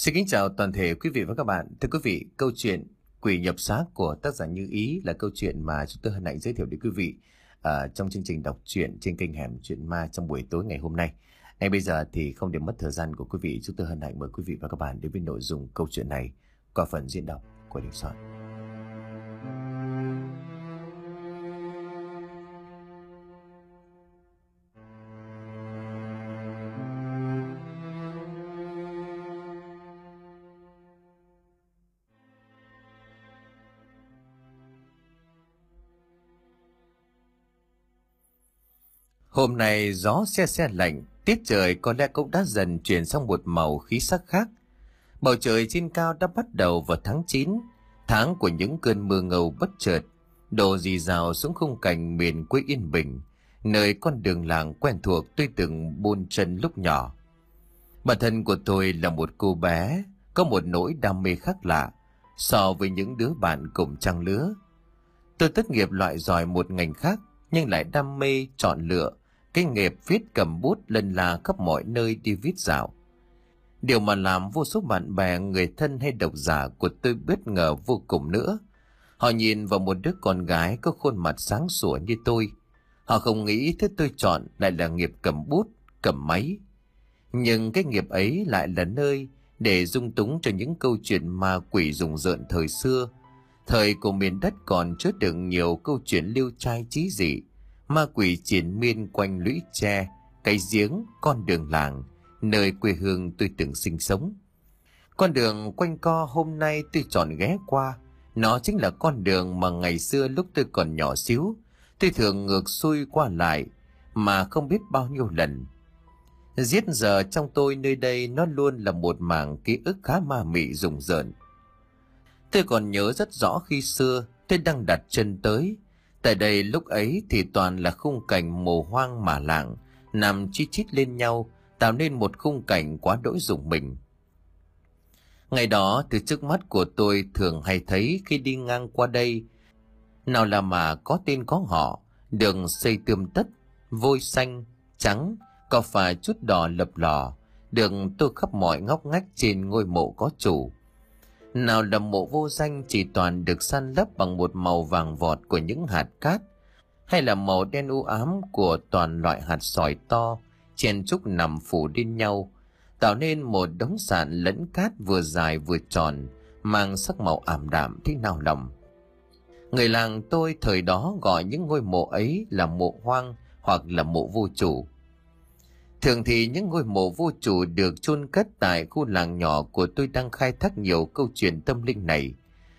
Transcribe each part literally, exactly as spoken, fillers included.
Xin kính chào toàn thể quý vị và các bạn. Thưa quý vị, câu chuyện Quỷ nhập xác của tác giả Như Ý là câu chuyện mà chúng tôi hân hạnh giới thiệu đến quý vị uh, trong chương trình đọc truyện trên kênh Hẻm Chuyện Ma trong buổi tối ngày hôm nay. Ngay bây giờ thì không để mất thời gian của quý vị, chúng tôi hân hạnh mời quý vị và các bạn đến với nội dung câu chuyện này qua phần diễn đọc của Đình Soạn. Hôm nay gió se se lạnh, tiết trời có lẽ cũng đã dần chuyển sang một màu khí sắc khác. Bầu trời trên cao đã bắt đầu vào tháng chín, tháng của những cơn mưa ngầu bất chợt, đổ rì rào xuống khung cảnh miền quê yên bình, nơi con đường làng quen thuộc tôi từng buôn chân lúc nhỏ. Bản thân của tôi là một cô bé, có một nỗi đam mê khác lạ so với những đứa bạn cùng trang lứa. Tôi tốt nghiệp loại giỏi một ngành khác, nhưng lại đam mê chọn lựa cái nghiệp viết cầm bút lân la khắp mọi nơi đi viết dạo. Điều mà làm vô số bạn bè, người thân hay độc giả của tôi bất ngờ vô cùng nữa. Họ nhìn vào một đứa con gái có khuôn mặt sáng sủa như tôi. Họ không nghĩ thứ tôi chọn lại là nghiệp cầm bút, cầm máy. Nhưng cái nghiệp ấy lại là nơi để dung túng cho những câu chuyện ma quỷ rùng rợn thời xưa. Thời của miền đất còn chứa đựng nhiều câu chuyện liêu trai chí dị, ma quỷ triền miên quanh lũy tre, cái giếng, con đường làng, nơi quê hương tôi từng sinh sống. Con đường quanh co hôm nay tôi chọn ghé qua, nó chính là con đường mà ngày xưa lúc tôi còn nhỏ xíu, tôi thường ngược xuôi qua lại mà không biết bao nhiêu lần. Giết giờ trong tôi nơi đây nó luôn là một mảng ký ức khá ma mị rùng rợn. Tôi còn nhớ rất rõ khi xưa tôi đang đặt chân tới. Tại đây lúc ấy thì toàn là khung cảnh mồ hoang mả lạng, nằm chi chít lên nhau, tạo nên một khung cảnh quá đỗi rùng mình. Ngày đó từ trước mắt của tôi thường hay thấy khi đi ngang qua đây, nào là mà có tên có họ, đường xây tươm tất, vôi xanh, trắng, có phải chút đỏ lập lò, đường tô khắp mọi ngóc ngách trên ngôi mộ có chủ. Nào là mộ vô danh chỉ toàn được san lấp bằng một màu vàng vọt của những hạt cát, hay là màu đen u ám của toàn loại hạt sỏi to, chen chúc nằm phủ lên nhau, tạo nên một đống sạn lẫn cát vừa dài vừa tròn, mang sắc màu ảm đạm thế nào lòng. Người làng tôi thời đó gọi những ngôi mộ ấy là mộ hoang hoặc là mộ vô chủ. Thường thì những ngôi mộ vô chủ được chôn cất tại khu làng nhỏ của tôi đang khai thác nhiều câu chuyện tâm linh này.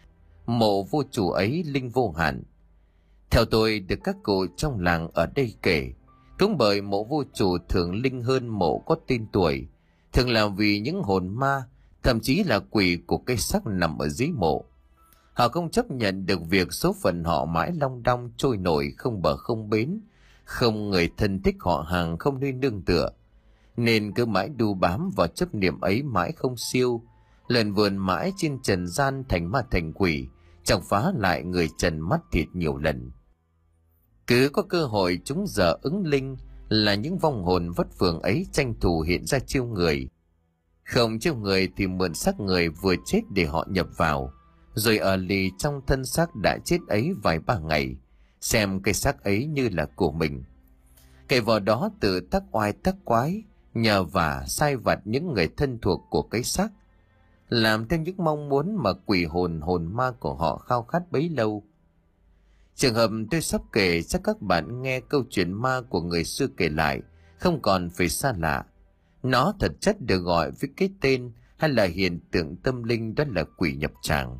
Mộ vô chủ ấy linh vô hạn. Theo tôi được các cụ trong làng ở đây kể, cũng bởi mộ vô chủ thường linh hơn mộ có tên tuổi, thường là vì những hồn ma, thậm chí là quỷ của cây xác nằm ở dưới mộ. Họ không chấp nhận được việc số phận họ mãi long đong trôi nổi không bờ không bến, không người thân thích họ hàng, không nơi nương tựa, nên cứ mãi đu bám vào chấp niệm ấy mãi không siêu, lần vườn mãi trên trần gian thành ma thành quỷ, chẳng phá lại người trần mắt thịt nhiều lần. Cứ có cơ hội chúng giờ ứng linh là những vong hồn vất vưởng ấy tranh thủ hiện ra chiêu người. Không chiêu người thì mượn xác người vừa chết để họ nhập vào, rồi ở lì trong thân xác đã chết ấy vài ba ngày, xem cái xác ấy như là của mình. Kẻ vào đó tự tác oai tác quái, nhờ vả sai vặt những người thân thuộc của cái xác, làm theo những mong muốn mà quỷ hồn hồn ma của họ khao khát bấy lâu. Trường hợp tôi sắp kể chắc các bạn nghe câu chuyện ma của người xưa kể lại không còn phải xa lạ. Nó thật chất được gọi với cái tên hay là hiện tượng tâm linh, đó là quỷ nhập tràng.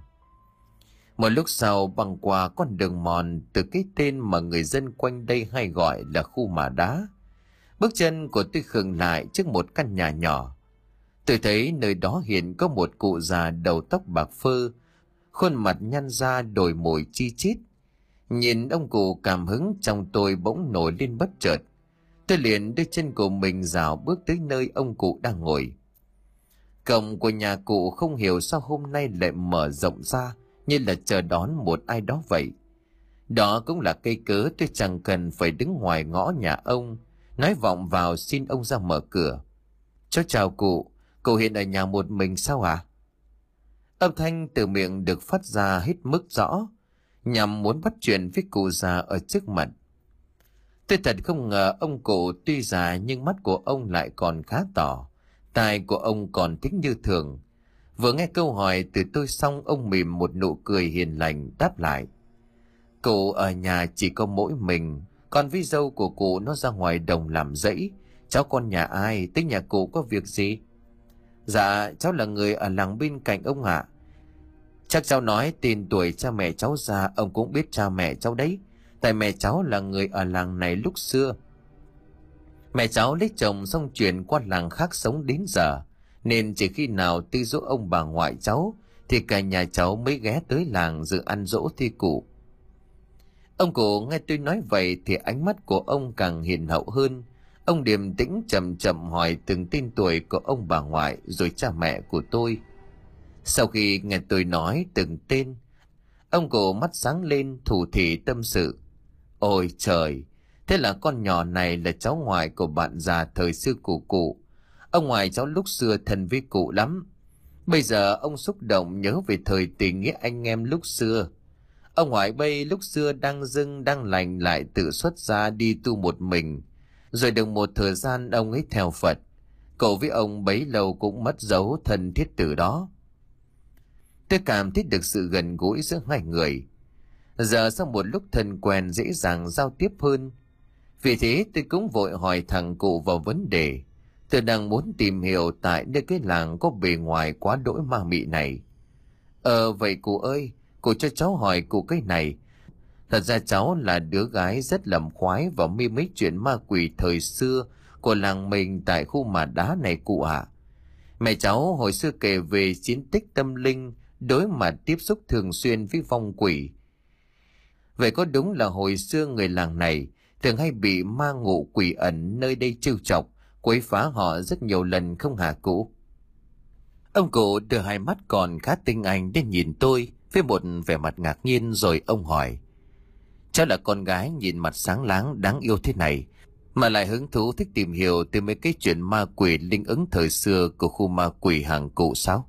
Một lúc sau băng qua con đường mòn từ cái tên mà người dân quanh đây hay gọi là khu mả đá, bước chân của tôi khựng lại trước một căn nhà nhỏ. Tôi thấy nơi đó hiện có một cụ già đầu tóc bạc phơ, khuôn mặt nhăn ra đồi mồi chi chít. Nhìn ông cụ cảm hứng trong tôi bỗng nổi lên bất chợt. Tôi liền đưa chân của mình rảo bước tới nơi ông cụ đang ngồi. Cổng của nhà cụ không hiểu sao hôm nay lại mở rộng ra, như là chờ đón một ai đó vậy. Đó cũng là cây cớ tôi chẳng cần phải đứng ngoài ngõ nhà ông, nói vọng vào xin ông ra mở cửa. Cháu chào cụ, Cậu hiện ở nhà một mình sao à? Âm thanh từ miệng được phát ra hết mức rõ, nhằm muốn bắt chuyện với cụ già ở trước mặt. Tôi thật không ngờ ông cụ tuy già nhưng mắt của ông lại còn khá tỏ, tai của ông còn thích như thường. Vừa nghe câu hỏi từ tôi xong, ông mỉm một nụ cười hiền lành đáp lại. Cụ ở nhà chỉ có mỗi mình, còn với dâu của cụ nó ra ngoài đồng làm rẫy. Cháu con nhà ai, tới nhà cụ có việc gì? Dạ, cháu là người ở làng bên cạnh ông ạ. Chắc cháu nói tên tuổi cha mẹ cháu ra, ông cũng biết cha mẹ cháu đấy. Tại mẹ cháu là người ở làng này lúc xưa. Mẹ cháu lấy chồng xong chuyển qua làng khác sống đến giờ, nên chỉ khi nào tư dỗ ông bà ngoại cháu thì cả nhà cháu mới ghé tới làng dự ăn dỗ thi cụ. Ông cụ nghe tôi nói vậy thì ánh mắt của ông càng hiền hậu hơn. Ông điềm tĩnh chậm chậm hỏi từng tên tuổi của ông bà ngoại rồi cha mẹ của tôi. Sau khi nghe tôi nói từng tên, ông cụ mắt sáng lên thủ thỉ tâm sự. Ôi trời, thế là con nhỏ này là cháu ngoại của bạn già thời xưa của cụ. Ông ngoại cháu lúc xưa thân với cụ lắm. Bây giờ ông xúc động nhớ về thời tình nghĩa anh em lúc xưa. Ông ngoại bây lúc xưa đang dưng đang lành lại tự xuất ra đi tu một mình. Rồi được một thời gian ông ấy theo Phật. Cậu với ông bấy lâu cũng mất dấu thân thiết từ đó. Tôi cảm thấy được sự gần gũi giữa hai người. Giờ sau một lúc thân quen dễ dàng giao tiếp hơn. Vì thế tôi cũng vội hỏi thằng cụ vào vấn đề. Tôi đang muốn tìm hiểu tại nơi cái làng có bề ngoài quá đỗi ma mị này. Ờ vậy cụ ơi, cụ cho cháu hỏi cụ cái này. Thật ra cháu là đứa gái rất lầm khoái và mê mấy chuyện ma quỷ thời xưa của làng mình tại khu Mà Đá này cụ ạ. Mẹ cháu hồi xưa kể về chiến tích tâm linh, đối mặt tiếp xúc thường xuyên với vong quỷ. Vậy có đúng là hồi xưa người làng này thường hay bị ma ngụ quỷ ẩn nơi đây trêu chọc, quấy phá họ rất nhiều lần không hả cụ? Ông cụ đưa hai mắt còn khá tinh anh đến nhìn tôi với một vẻ mặt ngạc nhiên, rồi ông hỏi. Cháu là con gái nhìn mặt sáng láng đáng yêu thế này mà lại hứng thú thích tìm hiểu từ mấy cái chuyện ma quỷ linh ứng thời xưa của khu ma quỷ hàng cụ sao?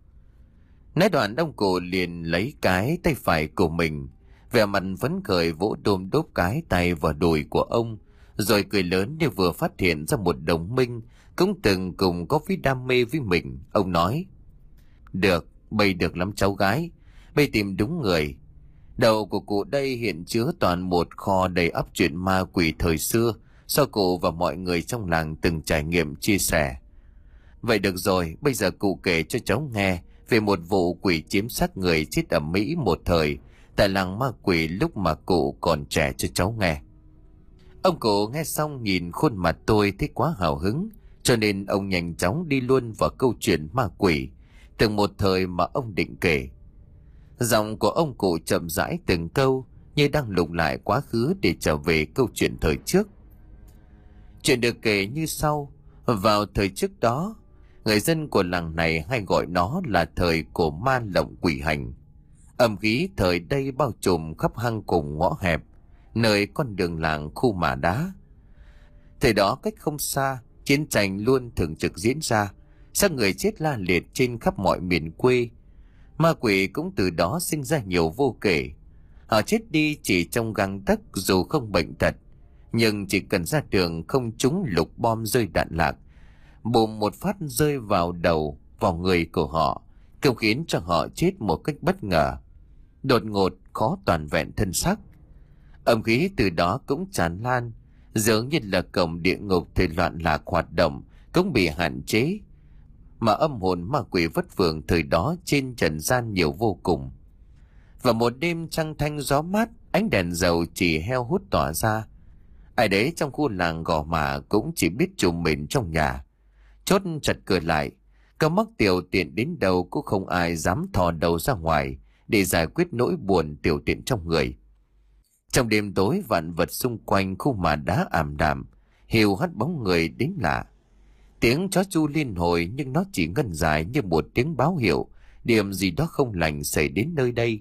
Nói đoạn ông cụ liền lấy cái tay phải của mình, vẻ mặt phấn khởi vỗ đôm đốp cái tay vào đùi của ông, rồi cười lớn như vừa phát hiện ra một đồng minh cũng từng cùng có với đam mê với mình. Ông nói, được, bây được lắm cháu gái, bây tìm đúng người. Đầu của cụ đây hiện chứa toàn một kho đầy ắp chuyện ma quỷ thời xưa do cụ và mọi người trong làng từng trải nghiệm chia sẻ. Vậy được rồi, bây giờ cụ kể cho cháu nghe về một vụ quỷ chiếm xác người chết ở Mỹ một thời tại làng ma quỷ lúc mà cụ còn trẻ cho cháu nghe. Ông cụ nghe xong nhìn khuôn mặt tôi thấy quá hào hứng, cho nên ông nhanh chóng đi luôn vào câu chuyện ma quỷ từng một thời mà ông định kể. Giọng của ông cụ chậm rãi từng câu như đang lục lại quá khứ để trở về câu chuyện thời trước. Chuyện được kể như sau. Vào thời trước đó, người dân của làng này hay gọi nó là thời của ma lộng quỷ hành. Âm khí thời đây bao trùm khắp hang cùng ngõ hẹp, nơi con đường làng khu Mà Đá. Thời đó cách không xa, chiến tranh luôn thường trực diễn ra, xác người chết la liệt trên khắp mọi miền quê. Ma quỷ cũng từ đó sinh ra nhiều vô kể. Họ chết đi chỉ trong gang tấc dù không bệnh tật, nhưng chỉ cần ra đường không trúng lục bom rơi đạn lạc, bùm một phát rơi vào đầu, vào người của họ, cũng khiến cho họ chết một cách bất ngờ, đột ngột, khó toàn vẹn thân xác. Âm khí từ đó cũng tràn lan, dường như là cổng địa ngục thời loạn lạc hoạt động cũng bị hạn chế, mà âm hồn ma quỷ vất vưởng thời đó trên trần gian nhiều vô cùng. Và một đêm trăng thanh gió mát, ánh đèn dầu chỉ heo hút tỏa ra, ai đấy trong khu làng Gò Mả cũng chỉ biết trùm mình trong nhà, chốt chặt cửa lại. Có mắc tiểu tiện đến đâu cũng không ai dám thò đầu ra ngoài để giải quyết nỗi buồn tiểu tiện trong người. Trong đêm tối, vạn vật xung quanh khu Mà Đá ảm đạm, hiu hắt bóng người đến lạ. Tiếng chó chu liên hồi, nhưng nó chỉ ngân dài như một tiếng báo hiệu điểm gì đó không lành xảy đến nơi đây.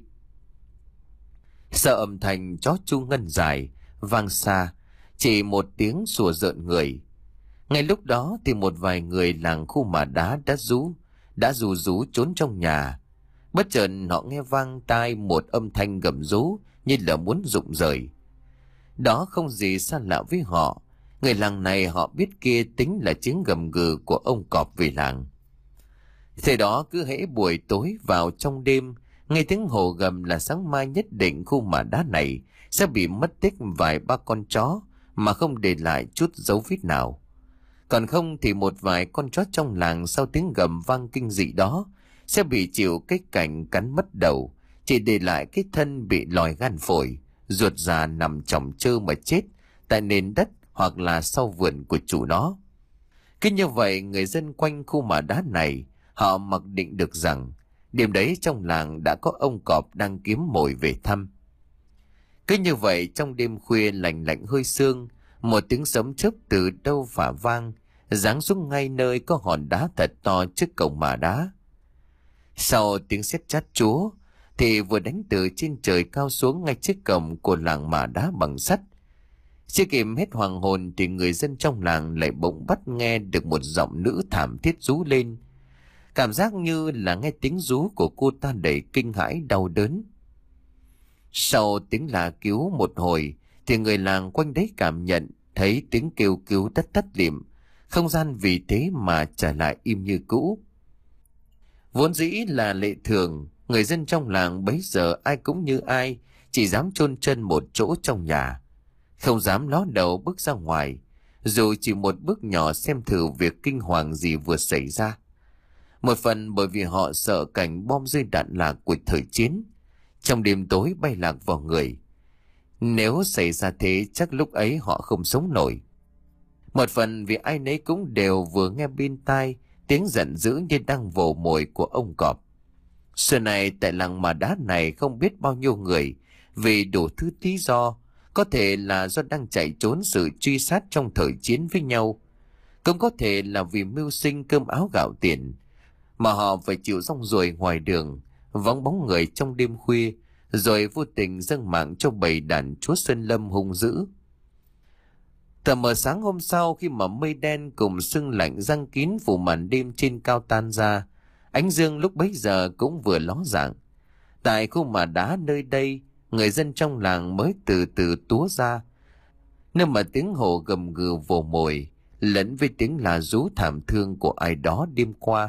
Sợ âm thanh chó chu ngân dài vang xa, chỉ một tiếng sủa rợn người. Ngay lúc đó thì một vài người làng khu Mả Đá đã rú, đã rú rú trốn trong nhà. Bất chợt họ nghe vang tai một âm thanh gầm rú như là muốn rụng rời. Đó không gì xa lạ với họ. Người làng này họ biết kia tính là tiếng gầm gừ của ông cọp về làng. Thế đó cứ hễ buổi tối vào trong đêm, nghe tiếng hổ gầm là sáng mai nhất định khu Mả Đá này sẽ bị mất tích vài ba con chó mà không để lại chút dấu vết nào. Còn không thì một vài con chó trong làng sau tiếng gầm vang kinh dị đó sẽ bị chịu cái cảnh cắn mất đầu, chỉ để lại cái thân bị lòi gan phổi, ruột già nằm chồng chơ mà chết tại nền đất hoặc là sau vườn của chủ nó. Cứ như vậy, người dân quanh khu Mả Đá này họ mặc định được rằng đêm đấy trong làng đã có ông cọp đang kiếm mồi về thăm. Cứ như vậy, trong đêm khuya lạnh lạnh hơi sương, một tiếng sấm chớp từ đâu phả vang, giáng xuống ngay nơi có hòn đá thật to trước cổng Mả Đá. Sau tiếng sét chát chúa thì vừa đánh từ trên trời cao xuống ngay trước cổng của làng Mả Đá bằng sắt. Chưa kịp hết hoàng hồn thì người dân trong làng lại bỗng bắt nghe được một giọng nữ thảm thiết rú lên. Cảm giác như là nghe tiếng rú của cô ta đầy kinh hãi đau đớn. Sau tiếng la cứu một hồi thì người làng quanh đấy cảm nhận thấy tiếng kêu cứu đất tắt lịm, không gian vì thế mà trở lại im như cũ. Vốn dĩ là lệ thường, người dân trong làng bấy giờ ai cũng như ai, chỉ dám chôn chân một chỗ trong nhà, không dám ló đầu bước ra ngoài, dù chỉ một bước nhỏ xem thử việc kinh hoàng gì vừa xảy ra. Một phần bởi vì họ sợ cảnh bom rơi đạn lạc của thời chiến, trong đêm tối bay lạc vào người. Nếu xảy ra thế chắc lúc ấy họ không sống nổi. Một phần vì ai nấy cũng đều vừa nghe bên tai tiếng giận dữ như đang vồ mồi của ông cọp. Xưa này tại làng Mả Đá này không biết bao nhiêu người vì đủ thứ lý do, có thể là do đang chạy trốn sự truy sát trong thời chiến với nhau, cũng có thể là vì mưu sinh cơm áo gạo tiền, mà họ phải chịu rong ruổi ngoài đường, vắng bóng người trong đêm khuya, rồi vô tình dâng mạng cho bầy đàn chúa Sơn Lâm hung dữ. Tờ mờ sáng hôm sau, khi mà mây đen cùng sương lạnh giăng kín phủ màn đêm trên cao tan ra, ánh dương lúc bấy giờ cũng vừa ló dạng. Tại khu Mả Đá nơi đây, người dân trong làng mới từ từ túa ra, nơi mà tiếng hổ gầm gừ vồ mồi lẫn với tiếng là rú thảm thương của ai đó đêm qua.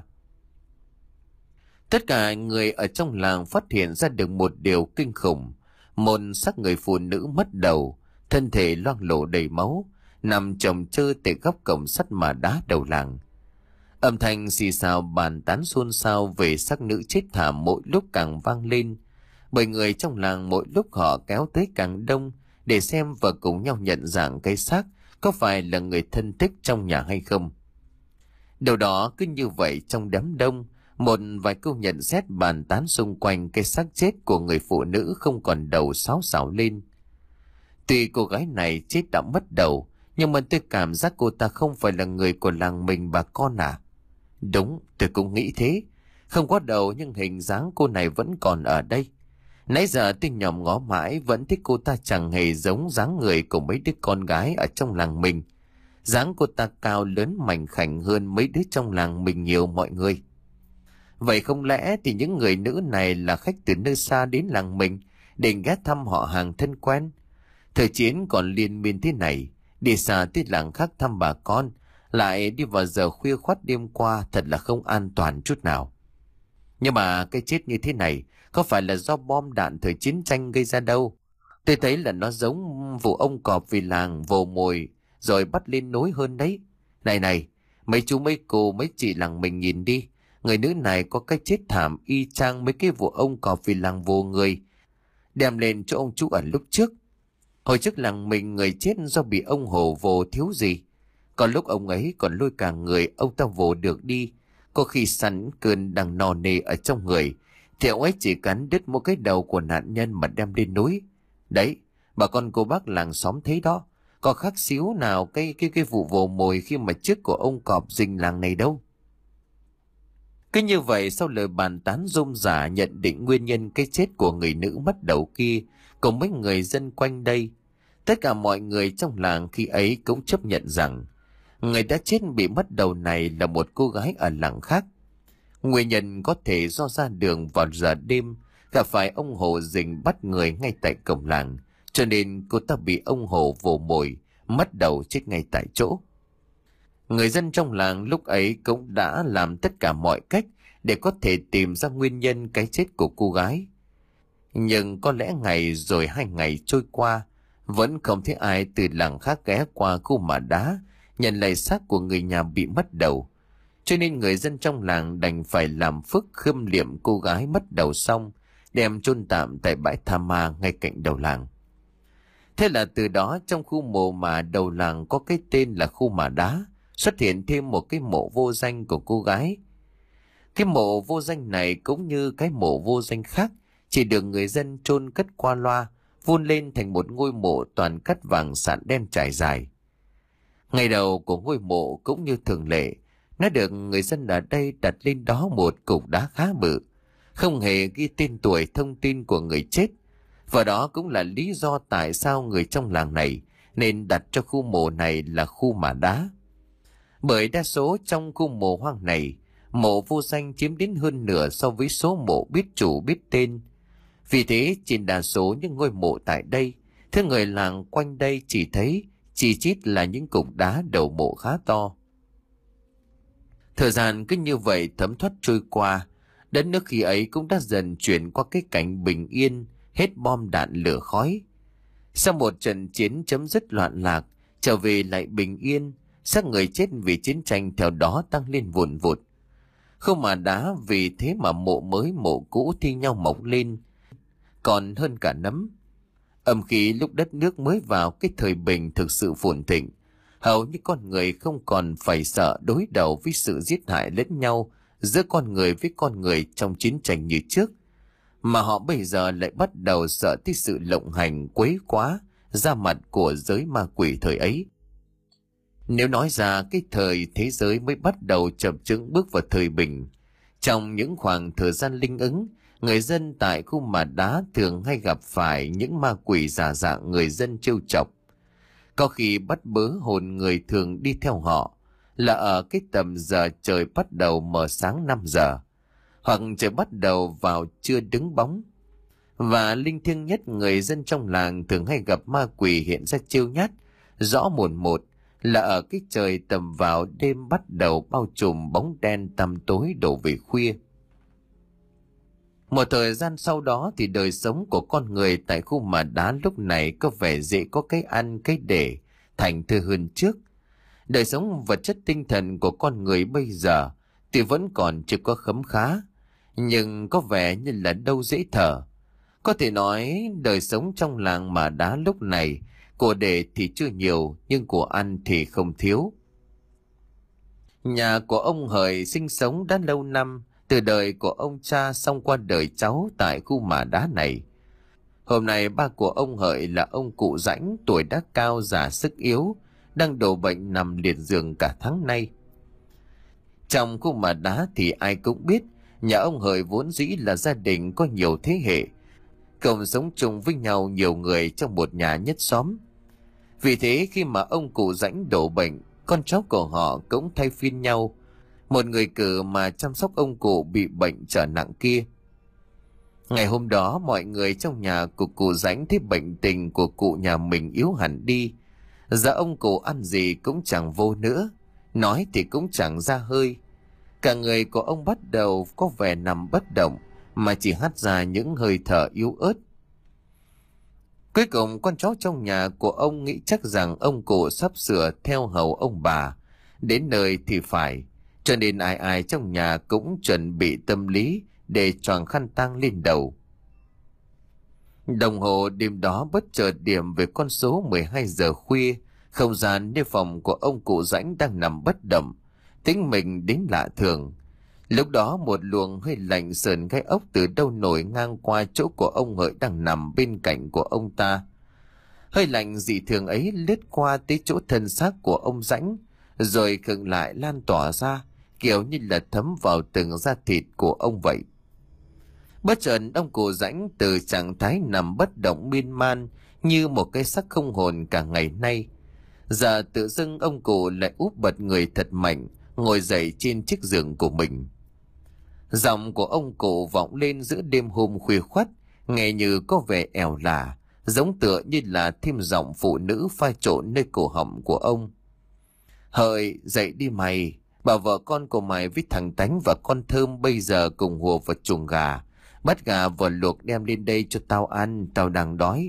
Tất cả người ở trong làng phát hiện ra được một điều kinh khủng. Một xác người phụ nữ mất đầu, thân thể loang lổ đầy máu, nằm chồng chơ tại góc cổng sắt Mả Đá đầu làng. Âm thanh xì xào bàn tán xôn xao về xác nữ chết thảm mỗi lúc càng vang lên, bởi người trong làng mỗi lúc họ kéo tới càng đông để xem và cùng nhau nhận dạng cái xác có phải là người thân thích trong nhà hay không. Điều đó cứ như vậy trong đám đông, một vài câu nhận xét bàn tán xung quanh cái xác chết của người phụ nữ không còn đầu xáo xáo lên. Tuy cô gái này chết đã mất đầu, nhưng mà tôi cảm giác cô ta không phải là người của làng mình bà con à. Đúng, tôi cũng nghĩ thế. Không có đầu nhưng hình dáng cô này vẫn còn ở đây. Nãy giờ tôi nhòm ngó mãi vẫn thích cô ta chẳng hề giống dáng người của mấy đứa con gái ở trong làng mình. Dáng cô ta cao lớn mảnh khảnh hơn mấy đứa trong làng mình nhiều mọi người. Vậy không lẽ thì những người nữ này là khách từ nơi xa đến làng mình để ghé thăm họ hàng thân quen? Thời chiến còn liên miên thế này, đi xa tới làng khác thăm bà con, lại đi vào giờ khuya khoắt đêm qua, thật là không an toàn chút nào. Nhưng mà cái chết như thế này có phải là do bom đạn thời chiến tranh gây ra đâu. Tôi thấy là nó giống vụ ông cọp vì làng vồ mồi rồi bắt lên nối hơn đấy. Này này, mấy chú mấy cô mấy chị làng mình nhìn đi, người nữ này có cái chết thảm y chang mấy cái vụ ông cọp vì làng vồ người đem lên cho ông chú ở lúc trước. Hồi trước làng mình người chết do bị ông hổ vồ thiếu gì, còn lúc ông ấy còn lôi cả người ông ta vồ được đi, có khi sẵn cơn đang nò nề ở trong người thì ông ấy chỉ cắn đứt một cái đầu của nạn nhân mà đem lên núi. Đấy, bà con cô bác làng xóm thấy đó, có khác xíu nào cái cái cái vụ vồ mồi khi mà trước của ông cọp rình làng này đâu. Cứ như vậy, sau lời bàn tán rôm rả nhận định nguyên nhân cái chết của người nữ mất đầu kia cùng mấy người dân quanh đây, tất cả mọi người trong làng khi ấy cũng chấp nhận rằng Người đã chết bị mất đầu này là một cô gái ở làng khác. Nguyên nhân có thể do ra đường vào giờ đêm, gặp phải ông Hồ Dình bắt người ngay tại cổng làng, cho nên cô ta bị ông Hồ vồ mồi, mất đầu chết ngay tại chỗ. Người dân trong làng lúc ấy cũng đã làm tất cả mọi cách để có thể tìm ra nguyên nhân cái chết của cô gái. Nhưng có lẽ ngày rồi hai ngày trôi qua, vẫn không thấy ai từ làng khác ghé qua khu mả đá nhận lại xác của người nhà bị mất đầu. Cho nên người dân trong làng đành phải làm phước khâm liệm cô gái mất đầu xong, đem chôn tạm tại bãi tha ma ngay cạnh đầu làng. Thế là từ đó trong khu mộ mà đầu làng có cái tên là khu mả đá, xuất hiện thêm một cái mộ vô danh của cô gái. Cái mộ vô danh này cũng như cái mộ vô danh khác, chỉ được người dân chôn cất qua loa, vun lên thành một ngôi mộ toàn cát vàng sạn đen trải dài. Ngày đầu của ngôi mộ cũng như thường lệ, nó được người dân ở đây đặt lên đó một cục đá khá bự, không hề ghi tên tuổi thông tin của người chết. Và đó cũng là lý do tại sao người trong làng này nên đặt cho khu mộ này là khu mả đá. Bởi đa số trong khu mộ hoang này, mộ vô danh chiếm đến hơn nửa so với số mộ biết chủ biết tên. Vì thế trên đa số những ngôi mộ tại đây, thứ người làng quanh đây chỉ thấy chỉ chít là những cục đá đầu mộ khá to. Thời gian cứ như vậy thấm thoát trôi qua, đất nước khi ấy cũng đã dần chuyển qua cái cảnh bình yên, hết bom đạn lửa khói. Sau một trận chiến chấm dứt loạn lạc, trở về lại bình yên, xác người chết vì chiến tranh theo đó tăng lên vùn vụt. Không mà đá vì thế mà mộ mới mộ cũ thi nhau mọc lên, còn hơn cả nấm. Âm khí lúc đất nước mới vào cái thời bình thực sự phồn thịnh, hầu như con người không còn phải sợ đối đầu với sự giết hại lẫn nhau giữa con người với con người trong chiến tranh như trước, mà họ bây giờ lại bắt đầu sợ tới sự lộng hành quấy quá ra mặt của giới ma quỷ thời ấy. Nếu nói ra cái thời thế giới mới bắt đầu chậm chững bước vào thời bình, trong những khoảng thời gian linh ứng, người dân tại khu mả đá thường hay gặp phải những ma quỷ giả dạng người dân trêu chọc. Có khi bắt bớ hồn người thường đi theo họ là ở cái tầm giờ trời bắt đầu mở sáng năm giờ, hoặc trời bắt đầu vào trưa đứng bóng. Và linh thiêng nhất, người dân trong làng thường hay gặp ma quỷ hiện ra chiêu nhát rõ mồn một là ở cái trời tầm vào đêm bắt đầu bao trùm bóng đen tăm tối đổ về khuya. Một thời gian sau đó thì đời sống của con người tại khu mả đá lúc này có vẻ dễ có cái ăn cái để, thành thơi hơn trước. Đời sống vật chất tinh thần của con người bây giờ thì vẫn còn chưa có khấm khá, nhưng có vẻ như là đâu dễ thở. Có thể nói đời sống trong làng mả đá lúc này, của để thì chưa nhiều nhưng của ăn thì không thiếu. Nhà của ông Hời sinh sống đã lâu năm, từ đời của ông cha xong qua đời cháu tại khu mả đá này. Hôm nay ba của ông Hợi là ông cụ Rãnh, tuổi đã cao già sức yếu, đang đổ bệnh nằm liệt giường cả tháng nay. Trong khu mả đá thì ai cũng biết, nhà ông Hợi vốn dĩ là gia đình có nhiều thế hệ, cùng sống chung với nhau nhiều người trong một nhà nhất xóm. Vì thế khi mà ông cụ Rãnh đổ bệnh, con cháu của họ cũng thay phiên nhau, một người cử mà chăm sóc ông cụ bị bệnh trở nặng kia. Ngày hôm đó mọi người trong nhà của cụ Rãnh thấy bệnh tình của cụ nhà mình yếu hẳn đi. Giờ ông cụ ăn gì cũng chẳng vô nữa, nói thì cũng chẳng ra hơi. Cả người của ông bắt đầu có vẻ nằm bất động, mà chỉ hắt ra những hơi thở yếu ớt. Cuối cùng con cháu trong nhà của ông nghĩ chắc rằng ông cụ sắp sửa theo hầu ông bà, đến nơi thì phải, cho nên ai ai trong nhà cũng chuẩn bị tâm lý để choàng khăn tang lên đầu. Đồng hồ đêm đó bất chợt điểm về con số mười hai giờ khuya, không gian nơi phòng của ông cụ Rãnh đang nằm bất động, tĩnh mình đến lạ thường. Lúc đó một luồng hơi lạnh sờn gai ốc từ đâu nổi ngang qua chỗ của ông Hợi đang nằm bên cạnh của ông ta. Hơi lạnh dị thường ấy lướt qua tới chỗ thân xác của ông Rãnh, rồi khựng lại lan tỏa ra, kiểu như là thấm vào từng da thịt của ông vậy. Bất chợt ông cụ Rãnh từ trạng thái nằm bất động miên man như một cái xác không hồn cả ngày nay, Giờ tự dưng ông cụ lại úp bật người thật mạnh, ngồi dậy trên chiếc giường của mình. Giọng của ông cụ vọng lên giữa đêm hôm khuya khoắt, nghe như có vẻ ẻo lả, giống tựa như là thêm giọng phụ nữ pha trộn nơi cổ họng của ông. Hợi, dậy đi mày, bảo vợ con của mày với thằng Tánh và con Thơm bây giờ cùng hùa vào chuồng gà, bắt gà vừa luộc đem lên đây cho tao ăn, tao đang đói.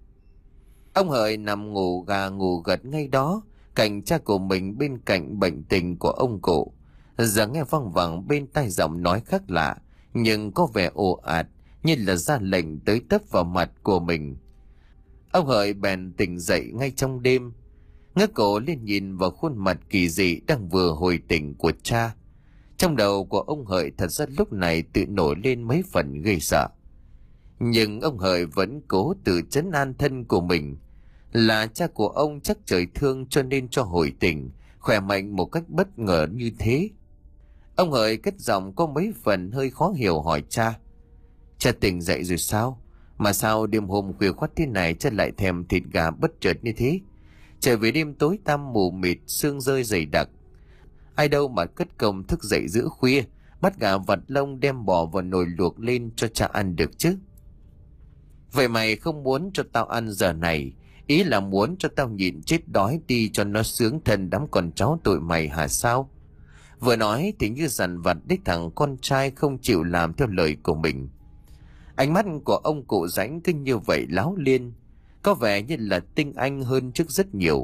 Ông Hợi nằm ngủ gà ngủ gật ngay đó, cạnh cha của mình bên cạnh bệnh tình của ông cụ. Giờ nghe văng vẳng bên tai giọng nói khác lạ, nhưng có vẻ ồ ạt, như là ra lệnh tới tấp vào mặt của mình. Ông Hợi bèn tỉnh dậy ngay trong đêm, ngước cổ lên nhìn vào khuôn mặt kỳ dị đang vừa hồi tỉnh của cha. Trong đầu của ông Hợi thật ra lúc này tự nổi lên mấy phần ghê sợ. Nhưng ông Hợi vẫn cố tự trấn an thân của mình. Là cha của ông chắc trời thương cho nên cho hồi tỉnh, khỏe mạnh một cách bất ngờ như thế. Ông Hợi cất giọng có mấy phần hơi khó hiểu hỏi cha. Cha tỉnh dậy rồi sao? Mà sao đêm hôm khuya khoắt thế này cha lại thèm thịt gà bất chợt như thế? Trời về đêm tối tăm mù mịt, sương rơi dày đặc. Ai đâu mà cất công thức dậy giữa khuya, bắt gà vặt lông đem bỏ vào nồi luộc lên cho cha ăn được chứ? Vậy mày không muốn cho tao ăn giờ này, ý là muốn cho tao nhịn chết đói đi cho nó sướng thân đám con cháu tụi mày hả sao? Vừa nói thì như dằn vặt đích thằng con trai không chịu làm theo lời của mình. Ánh mắt của ông cụ Rãnh cứ như vậy láo liên, có vẻ như là tinh anh hơn trước rất nhiều.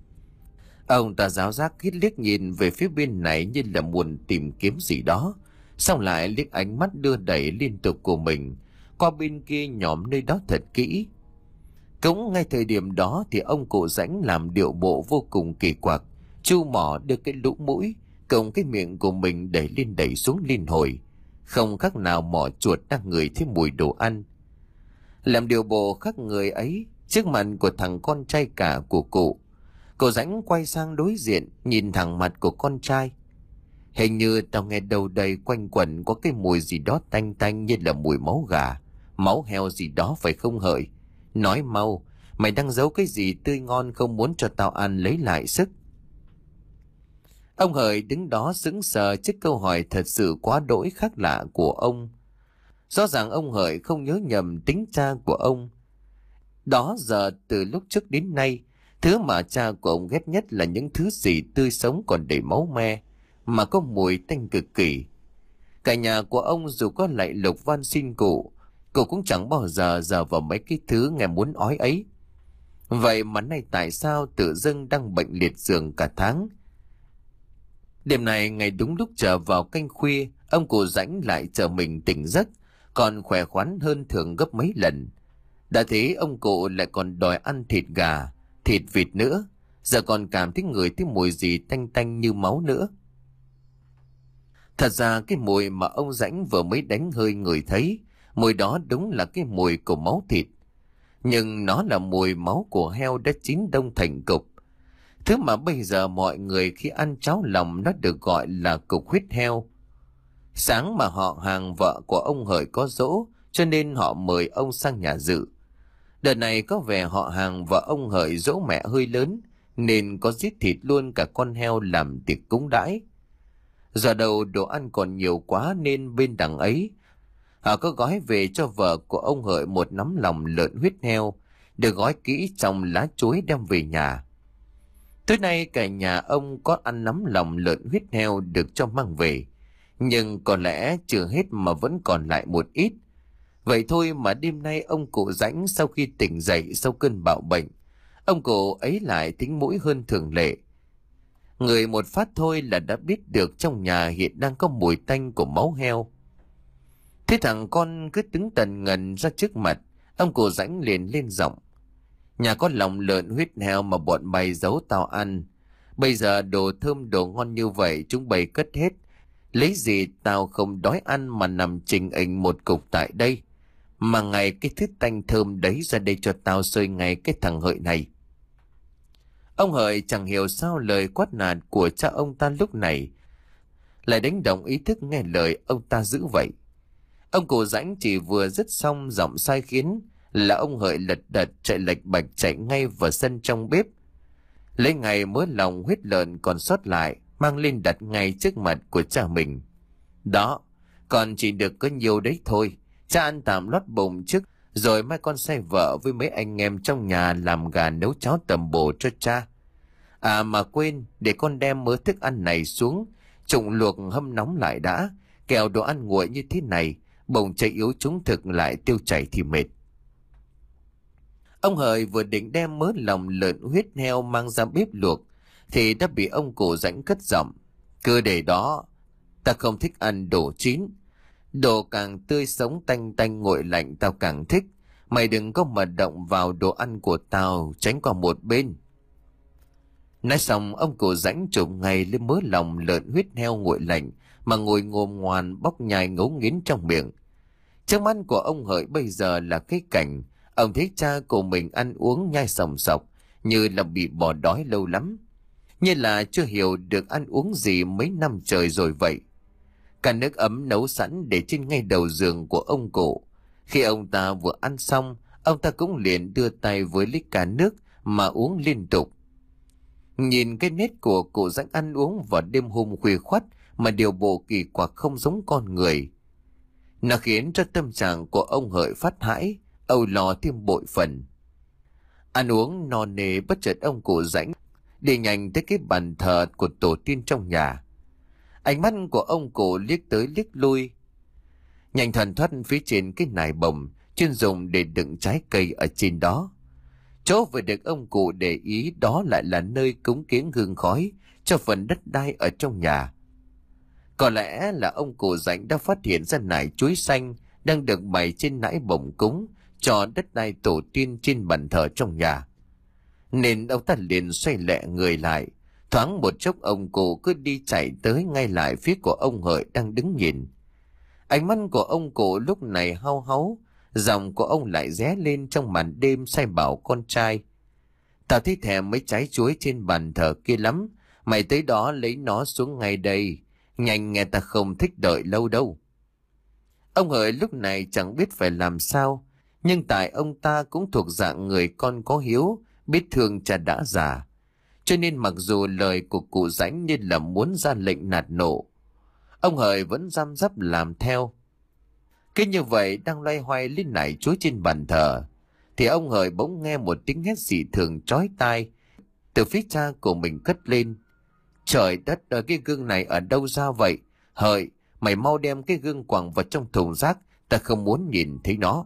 Ông ta giáo giác hít liếc nhìn về phía bên này như là muốn tìm kiếm gì đó, xong lại liếc ánh mắt đưa đẩy liên tục của mình qua bên kia nhòm nơi đó thật kỹ. Cũng ngay thời điểm đó thì ông cụ Rãnh làm điệu bộ vô cùng kỳ quặc, chu mỏ đưa cái lỗ mũi cùng cái miệng của mình đẩy lên đẩy xuống liên hồi, không khác nào mỏ chuột đang ngửi thấy mùi đồ ăn. Làm điều bộ khác người ấy trước mặt của thằng con trai cả của cụ, cậu Rãnh quay sang đối diện nhìn thẳng mặt của con trai. Hình như tao nghe đâu đây quanh quẩn có cái mùi gì đó tanh tanh như là mùi máu gà, máu heo gì đó phải không Hợi? Nói mau, mày đang giấu cái gì tươi ngon không muốn cho tao ăn lấy lại sức? Ông Hợi đứng đó sững sờ trước câu hỏi thật sự quá đỗi khác lạ của ông. Rõ ràng ông Hợi không nhớ nhầm tính cha của ông. Đó giờ từ lúc trước đến nay, thứ mà cha của ông ghét nhất là những thứ gì tươi sống còn đầy máu me, mà có mùi tanh cực kỳ. Cả nhà của ông dù có lạy lục van xin cụ, cụ cũng chẳng bao giờ giờ vào mấy cái thứ nghe muốn ói ấy. Vậy mà nay tại sao tự dưng đang bệnh liệt giường cả tháng? Đêm này ngày đúng lúc trở vào canh khuya, ông cụ Rãnh lại chờ mình tỉnh giấc, còn khỏe khoắn hơn thường gấp mấy lần. Đã thế ông cụ lại còn đòi ăn thịt gà, thịt vịt nữa, giờ còn cảm thấy người thấy mùi gì tanh tanh như máu nữa. Thật ra cái mùi mà ông Rãnh vừa mới đánh hơi người thấy, mùi đó đúng là cái mùi của máu thịt. Nhưng nó là mùi máu của heo đã chín đông thành cục. Thứ mà bây giờ mọi người khi ăn cháo lòng nó được gọi là cục huyết heo. Sáng mà họ hàng vợ của ông Hợi có giỗ, cho nên họ mời ông sang nhà dự. Đợt này có vẻ họ hàng vợ ông Hợi giỗ mẹ hơi lớn, nên có giết thịt luôn cả con heo làm tiệc cúng đãi. Do đầu đồ ăn còn nhiều quá nên bên đằng ấy, họ có gói về cho vợ của ông Hợi một nắm lòng lợn huyết heo, được gói kỹ trong lá chuối đem về nhà. Tối nay cả nhà ông có ăn nắm lòng lợn huyết heo được cho mang về, nhưng có lẽ chưa hết mà vẫn còn lại một ít. Vậy thôi mà đêm nay ông cụ Rãnh sau khi tỉnh dậy sau cơn bạo bệnh, ông cụ ấy lại thính mũi hơn thường lệ. Người một phát thôi là đã biết được trong nhà hiện đang có mùi tanh của máu heo. Thế thằng con cứ đứng tần ngần ra trước mặt, ông cụ Rãnh liền lên giọng. Nhà có lòng lợn huyết heo mà bọn mày giấu tao ăn. Bây giờ đồ thơm đồ ngon như vậy chúng bày cất hết. Lấy gì tao không đói ăn mà nằm trình ảnh một cục tại đây. Mà ngày cái thứ tanh thơm đấy ra đây cho tao xơi ngay cái thằng Hợi này. Ông Hợi chẳng hiểu sao lời quát nạt của cha ông ta lúc này lại đánh động ý thức nghe lời ông ta dữ vậy. Ông cụ Rãnh chỉ vừa dứt xong giọng sai khiến là ông Hợi lật đật chạy lạch bạch chạy ngay vào sân trong bếp. lấy ngay mớ lòng huyết lợn còn sót lại, mang lên đặt ngay trước mặt của cha mình. Đó, còn chỉ được có nhiều đấy thôi, cha ăn tạm lót bụng trước, rồi mai con sai vợ với mấy anh em trong nhà làm gà nấu cháo tầm bổ cho cha. À mà quên, để con đem mớ thức ăn này xuống, trụng luộc hâm nóng lại đã, kẻo đồ ăn nguội như thế này, bụng cháy yếu chúng thực lại tiêu chảy thì mệt. Ông Hợi vừa định đem mớ lòng lợn huyết heo mang ra bếp luộc, thì đã bị ông cụ Rãnh cất giọng: cứ để đó, ta không thích ăn đồ chín. Đồ càng tươi sống tanh tanh nguội lạnh tao càng thích. Mày đừng có mà động vào đồ ăn của tao, tránh qua một bên. Nói xong, ông cụ Rãnh chụp ngay lên mớ lòng lợn huyết heo nguội lạnh mà ngồi ngồm ngoan bóc nhai ngấu nghiến trong miệng. Trước mắt của ông Hợi bây giờ là cái cảnh ông thấy cha của mình ăn uống nhai sòng sọc, như là bị bỏ đói lâu lắm, như là chưa hiểu được ăn uống gì mấy năm trời rồi vậy. Cả nước ấm nấu sẵn để trên ngay đầu giường của ông cụ. Khi ông ta vừa ăn xong, ông ta cũng liền đưa tay với lít cả nước mà uống liên tục. Nhìn cái nét của cụ Rãnh ăn uống vào đêm hôm khuya khoắt mà điều bộ kỳ quặc không giống con người, nó khiến cho tâm trạng của ông Hợi phát hãi, âu lo thêm bội phần. Ăn uống no nê, bất chợt ông cụ Rãnh đi nhanh tới cái bàn thờ của tổ tiên trong nhà. Ánh mắt của ông cụ liếc tới liếc lui, nhanh thần thoát phía trên cái nải bồng chuyên dùng để đựng trái cây ở trên đó. Chỗ vừa được ông cụ để ý đó lại là nơi cúng kiến hương khói cho phần đất đai ở trong nhà. Có lẽ là ông cụ Rãnh đã phát hiện ra nải chuối xanh đang được bày trên nải bồng cúng cho đất đai tổ tiên trên bàn thờ trong nhà, nên ông ta liền xoay lẹ người lại. Thoáng một chốc, ông cụ cứ đi chạy tới ngay lại phía của ông Hợi đang đứng nhìn. Ánh mắt của ông cụ lúc này hau háu, giọng của ông lại ré lên trong màn đêm sai bảo con trai: tao thấy thèm mấy trái chuối trên bàn thờ kia lắm, mày tới đó lấy nó xuống ngay đây, nhanh nghe, ta không thích đợi lâu đâu. Ông Hợi lúc này chẳng biết phải làm sao, nhưng tại ông ta cũng thuộc dạng người con có hiếu, biết thương cha đã già, cho nên mặc dù lời của cụ Rãnh như là muốn ra lệnh nạt nộ, ông Hợi vẫn răm rắp làm theo. Cứ như vậy đang loay hoay lên nải chuối trên bàn thờ, thì ông Hợi bỗng nghe một tiếng hét dị thường chói tai từ phía cha của mình cất lên: trời đất ơi, cái gương này ở đâu ra vậy? Hợi, mày mau đem cái gương quẳng vào trong thùng rác, ta không muốn nhìn thấy nó.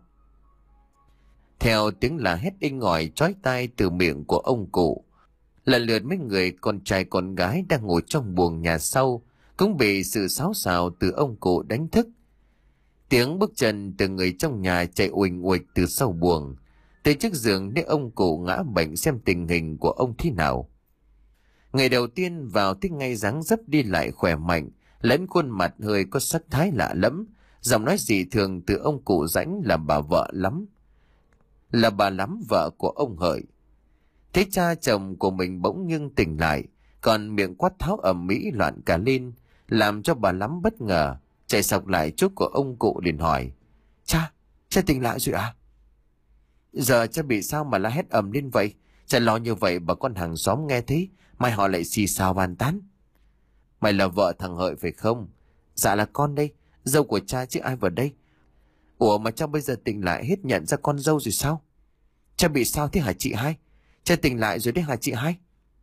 Theo tiếng là hét inh ỏi chói tai từ miệng của ông cụ, lần lượt mấy người con trai con gái đang ngồi trong buồng nhà sau cũng bị sự xáo xào từ ông cụ đánh thức. Tiếng bước chân từ người trong nhà chạy uỳnh uịch từ sau buồng tới trước giường để ông cụ ngã bệnh xem tình hình của ông thế nào. Ngày đầu tiên vào thích ngay dáng dấp đi lại khỏe mạnh, lẫn khuôn mặt hơi có sắc thái lạ lẫm, giọng nói dị thường từ ông cụ Rãnh là bà vợ lắm, là bà lắm vợ của ông Hợi. Thế cha chồng của mình bỗng nhưng tỉnh lại, còn miệng quát tháo ầm ĩ loạn cả lên, làm cho bà lắm bất ngờ, chạy sọc lại chỗ của ông cụ liền hỏi: cha, cha tỉnh lại rồi à? Giờ cha bị sao mà la hét ầm lên vậy? Cha lo như vậy bà con hàng xóm nghe thấy, mai họ lại xì xào bàn tán. Mày là vợ thằng Hợi phải không? Dạ là con đây, dâu của cha chứ ai vào đây. Ủa mà cha bây giờ tỉnh lại hết nhận ra con dâu rồi sao? Cha bị sao thế hả chị hai? Cha tỉnh lại rồi đấy hả chị hai?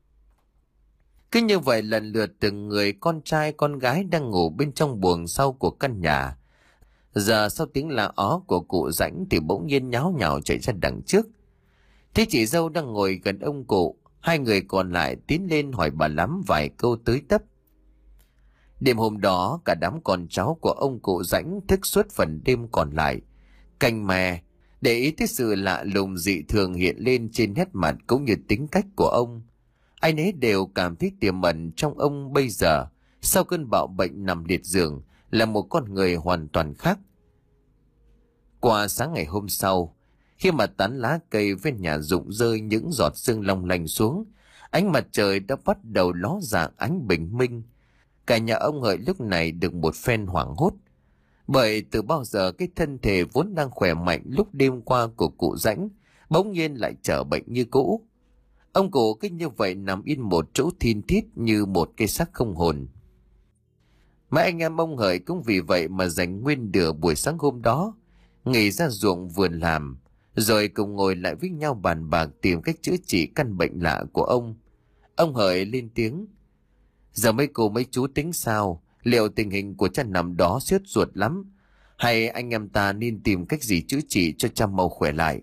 Cứ như vậy lần lượt từng người con trai con gái đang ngủ bên trong buồng sau của căn nhà, giờ sau tiếng la ó của cụ Rãnh thì bỗng nhiên nháo nhào chạy ra đằng trước. Thế chị dâu đang ngồi gần ông cụ, hai người còn lại tiến lên hỏi bà lắm vài câu tới tấp. Đêm hôm đó cả đám con cháu của ông cụ Rãnh thức suốt phần đêm còn lại, canh mè để ý tới sự lạ lùng dị thường hiện lên trên nét mặt cũng như tính cách của ông. Ai nấy đều cảm thấy tiềm ẩn trong ông bây giờ, sau cơn bạo bệnh nằm liệt giường, là một con người hoàn toàn khác. Qua sáng ngày hôm sau, khi mà tán lá cây bên nhà rụng rơi những giọt sương long lanh xuống, ánh mặt trời đã bắt đầu ló dạng ánh bình minh. Cả nhà ông Hợi lúc này được một phen hoảng hốt, bởi từ bao giờ cái thân thể vốn đang khỏe mạnh lúc đêm qua của cụ Rãnh bỗng nhiên lại trở bệnh như cũ. Ông cụ cứ như vậy nằm yên một chỗ thin thít như một cây xác không hồn. Mấy anh em ông Hợi cũng vì vậy mà dành nguyên nửa buổi sáng hôm đó nghỉ ra ruộng vườn làm, rồi cùng ngồi lại với nhau bàn bạc tìm cách chữa trị căn bệnh lạ của ông. Ông Hợi lên tiếng: "Giờ mấy cô mấy chú tính sao? Liệu tình hình của cha nằm đó sướt ruột lắm, hay anh em ta nên tìm cách gì chữa trị cho cha mau khỏe lại?"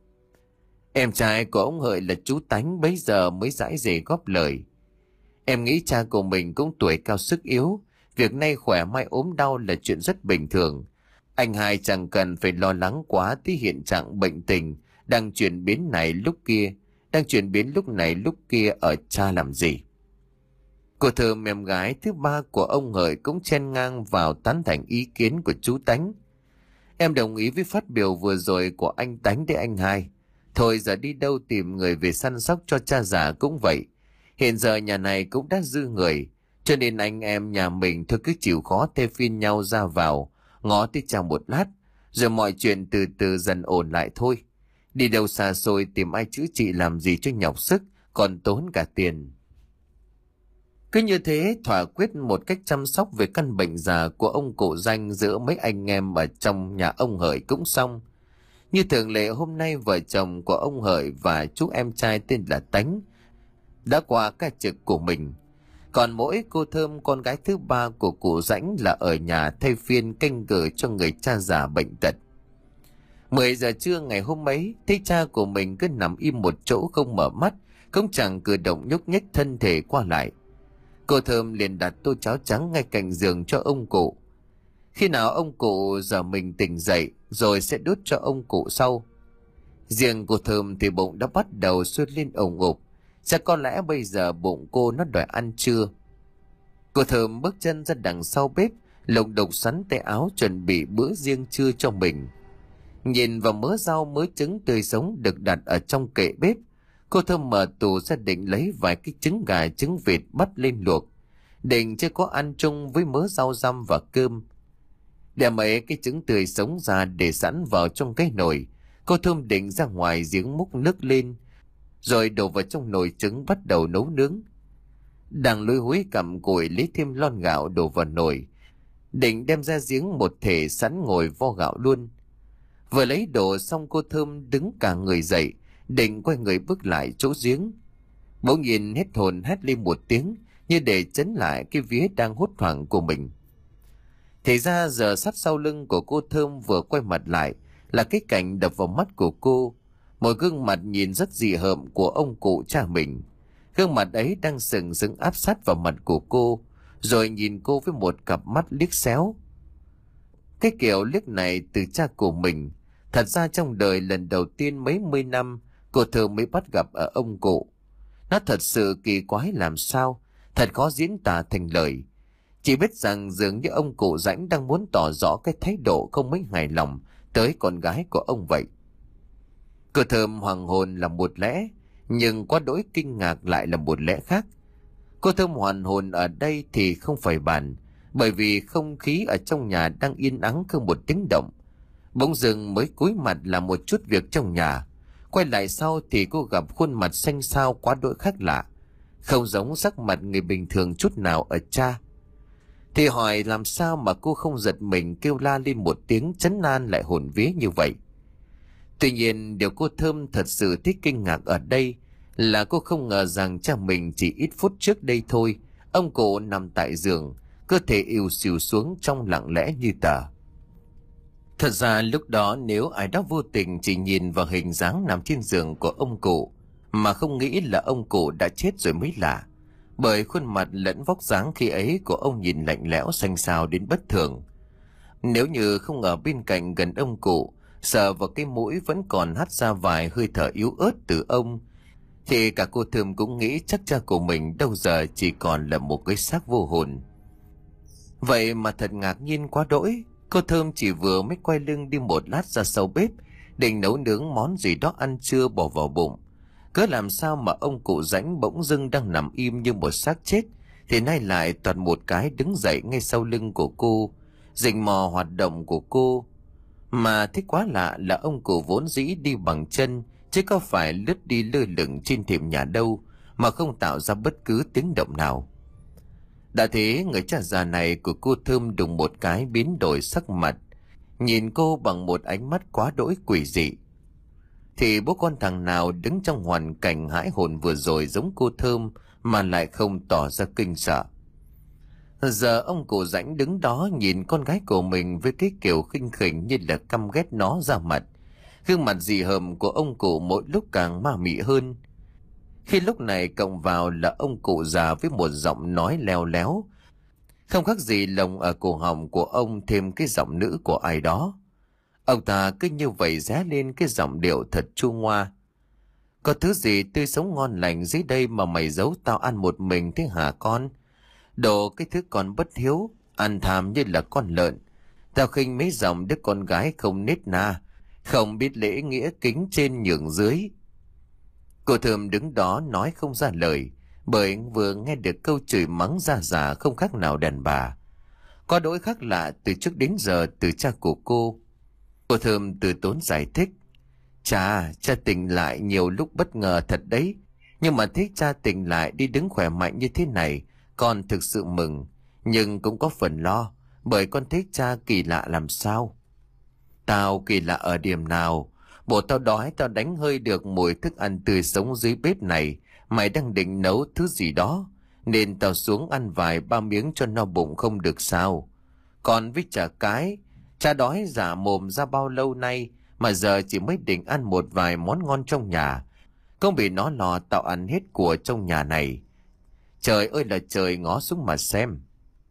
Em trai của ông Hợi là chú Tánh bấy giờ mới dãi dề góp lời: "Em nghĩ cha của mình cũng tuổi cao sức yếu, việc nay khỏe mai ốm đau là chuyện rất bình thường. Anh hai chẳng cần phải lo lắng quá tới hiện trạng bệnh tình đang chuyển biến này lúc kia, đang chuyển biến lúc này lúc kia ở cha làm gì." Cô Thơm em gái thứ ba của ông Hợi cũng chen ngang vào tán thành ý kiến của chú Tánh: "Em đồng ý với phát biểu vừa rồi của anh Tánh đấy anh hai. Thôi giờ đi đâu tìm người về săn sóc cho cha già cũng vậy. Hiện giờ nhà này cũng đã dư người, cho nên anh em nhà mình thôi cứ chịu khó thay phiên nhau ra vào, ngó tới cha một lát, rồi mọi chuyện từ từ dần ổn lại thôi. Đi đâu xa xôi tìm ai chữa trị làm gì cho nhọc sức, còn tốn cả tiền." Cứ như thế thỏa quyết một cách chăm sóc về căn bệnh già của ông cụ Danh giữa mấy anh em ở trong nhà ông Hợi cũng xong. Như thường lệ hôm nay vợ chồng của ông Hợi và chú em trai tên là Tánh đã qua ca trực của mình. Còn mỗi cô Thơm con gái thứ ba của cụ Rãnh là ở nhà thay phiên canh cử cho người cha già bệnh tật. Mười giờ trưa ngày hôm ấy, thấy cha của mình cứ nằm im một chỗ không mở mắt, cũng chẳng cử động nhúc nhích thân thể qua lại. Cô Thơm liền đặt tô cháo trắng ngay cạnh giường cho ông cụ. Khi nào ông cụ giờ mình tỉnh dậy rồi sẽ đút cho ông cụ sau. Riêng cô Thơm thì bụng đã bắt đầu sôi lên ồng ục, chắc có lẽ bây giờ bụng cô nó đòi ăn trưa. Cô Thơm bước chân ra đằng sau bếp, lục đục sắn tay áo chuẩn bị bữa riêng trưa cho mình. Nhìn vào mớ rau mớ trứng tươi sống được đặt ở trong kệ bếp, cô Thơm mở tủ ra định lấy vài cái trứng gà trứng vịt bắt lên luộc, định chứ có ăn chung với mớ rau răm và cơm. Đem mấy cái trứng tươi sống ra để sẵn vào trong cái nồi, cô Thơm định ra ngoài giếng múc nước lên, rồi đổ vào trong nồi trứng bắt đầu nấu nướng. Đang lôi húi cặm cụi lấy thêm lon gạo đổ vào nồi, định đem ra giếng một thể sẵn ngồi vo gạo luôn. Vừa lấy đồ xong cô Thơm đứng cả người dậy, định quay người bước lại chỗ giếng. Bỗng nhìn hết hồn hét lên một tiếng, như để chấn lại cái vía đang hốt hoảng của mình. Thì ra giờ sát sau lưng của cô Thơm vừa quay mặt lại là cái cảnh đập vào mắt của cô, một gương mặt nhìn rất dị hợm của ông cụ cha mình. Gương mặt ấy đang sừng sững áp sát vào mặt của cô, rồi nhìn cô với một cặp mắt liếc xéo. Cái kiểu liếc này từ cha của mình, thật ra trong đời lần đầu tiên mấy mươi năm cô Thơm mới bắt gặp ở ông cụ. Nó thật sự kỳ quái làm sao, thật khó diễn tả thành lời. Chỉ biết rằng dường như ông cụ Rãnh đang muốn tỏ rõ cái thái độ không mấy hài lòng tới con gái của ông vậy. Cô Thơm hoàng hồn là một lẽ, nhưng quá đỗi kinh ngạc lại là một lẽ khác. Cô Thơm hoàn hồn ở đây thì không phải bàn, bởi vì không khí ở trong nhà đang yên ắng không một tiếng động. Bỗng dưng mới cúi mặt làm một chút việc trong nhà, quay lại sau thì cô gặp khuôn mặt xanh xao quá đỗi khác lạ, không giống sắc mặt người bình thường chút nào ở cha. Thì hỏi làm sao mà cô không giật mình kêu la lên một tiếng trấn an lại hồn vía như vậy. Tuy nhiên điều cô Thơm thật sự thích kinh ngạc ở đây là cô không ngờ rằng cha mình chỉ ít phút trước đây thôi, ông cụ nằm tại giường, cơ thể ìu xìu xuống trong lặng lẽ như tờ. Thật ra lúc đó nếu ai đó vô tình chỉ nhìn vào hình dáng nằm trên giường của ông cụ mà không nghĩ là ông cụ đã chết rồi mới lạ, bởi khuôn mặt lẫn vóc dáng khi ấy của ông nhìn lạnh lẽo xanh xao đến bất thường. Nếu như không ở bên cạnh gần ông cụ, sờ vào cái mũi vẫn còn hắt ra vài hơi thở yếu ớt từ ông, thì cả cô Thơm cũng nghĩ chắc cha của mình đâu giờ chỉ còn là một cái xác vô hồn. Vậy mà thật ngạc nhiên quá đỗi, cô Thơm chỉ vừa mới quay lưng đi một lát ra sau bếp, định nấu nướng món gì đó ăn trưa bỏ vào bụng. Cớ làm sao mà ông cụ Rãnh bỗng dưng đang nằm im như một xác chết, thì nay lại toàn một cái đứng dậy ngay sau lưng của cô, rình mò hoạt động của cô. Mà thích quá lạ là ông cụ vốn dĩ đi bằng chân, chứ có phải lướt đi lơ lửng trên thềm nhà đâu mà không tạo ra bất cứ tiếng động nào. Đã thế, người cha già này của cô Thơm đùng một cái biến đổi sắc mặt, nhìn cô bằng một ánh mắt quá đỗi quỷ dị. Thì bố con thằng nào đứng trong hoàn cảnh hãi hồn vừa rồi giống cô Thơm mà lại không tỏ ra kinh sợ. Giờ ông cụ Rãnh đứng đó nhìn con gái của mình với cái kiểu khinh khỉnh như là căm ghét nó ra mặt. Gương mặt dị hợm của ông cụ mỗi lúc càng ma mị hơn. Khi lúc này cộng vào là ông cụ già với một giọng nói leo léo, không khác gì lồng ở cổ họng của ông thêm cái giọng nữ của ai đó. Ông ta cứ như vậy ré lên cái giọng điệu thật chua ngoa. Có thứ gì tươi sống ngon lành dưới đây mà mày giấu tao ăn một mình thế hả con? Đồ cái thứ con bất hiếu, ăn tham như là con lợn. Tao khinh mấy dòng đứa con gái không nết na, không biết lễ nghĩa kính trên nhường dưới. Cô Thơm đứng đó nói không ra lời, bởi vừa nghe được câu chửi mắng ra giả không khác nào đàn bà. Có đỗi khác lạ từ trước đến giờ từ cha của cô. Cô Thơm từ tốn giải thích. Cha, cha tỉnh lại nhiều lúc bất ngờ thật đấy. Nhưng mà thấy cha tỉnh lại đi đứng khỏe mạnh như thế này, con thực sự mừng. Nhưng cũng có phần lo, bởi con thấy cha kỳ lạ làm sao. Tao kỳ lạ ở điểm nào? Bộ tao đói, tao đánh hơi được mùi thức ăn tươi sống dưới bếp này. Mày đang định nấu thứ gì đó, nên tao xuống ăn vài ba miếng cho no bụng không được sao? Còn với chả cái, cha đói giả mồm ra bao lâu nay mà giờ chỉ mới định ăn một vài món ngon trong nhà. Không bị nó lò tao ăn hết của trong nhà này. Trời ơi là trời, ngó xuống mà xem.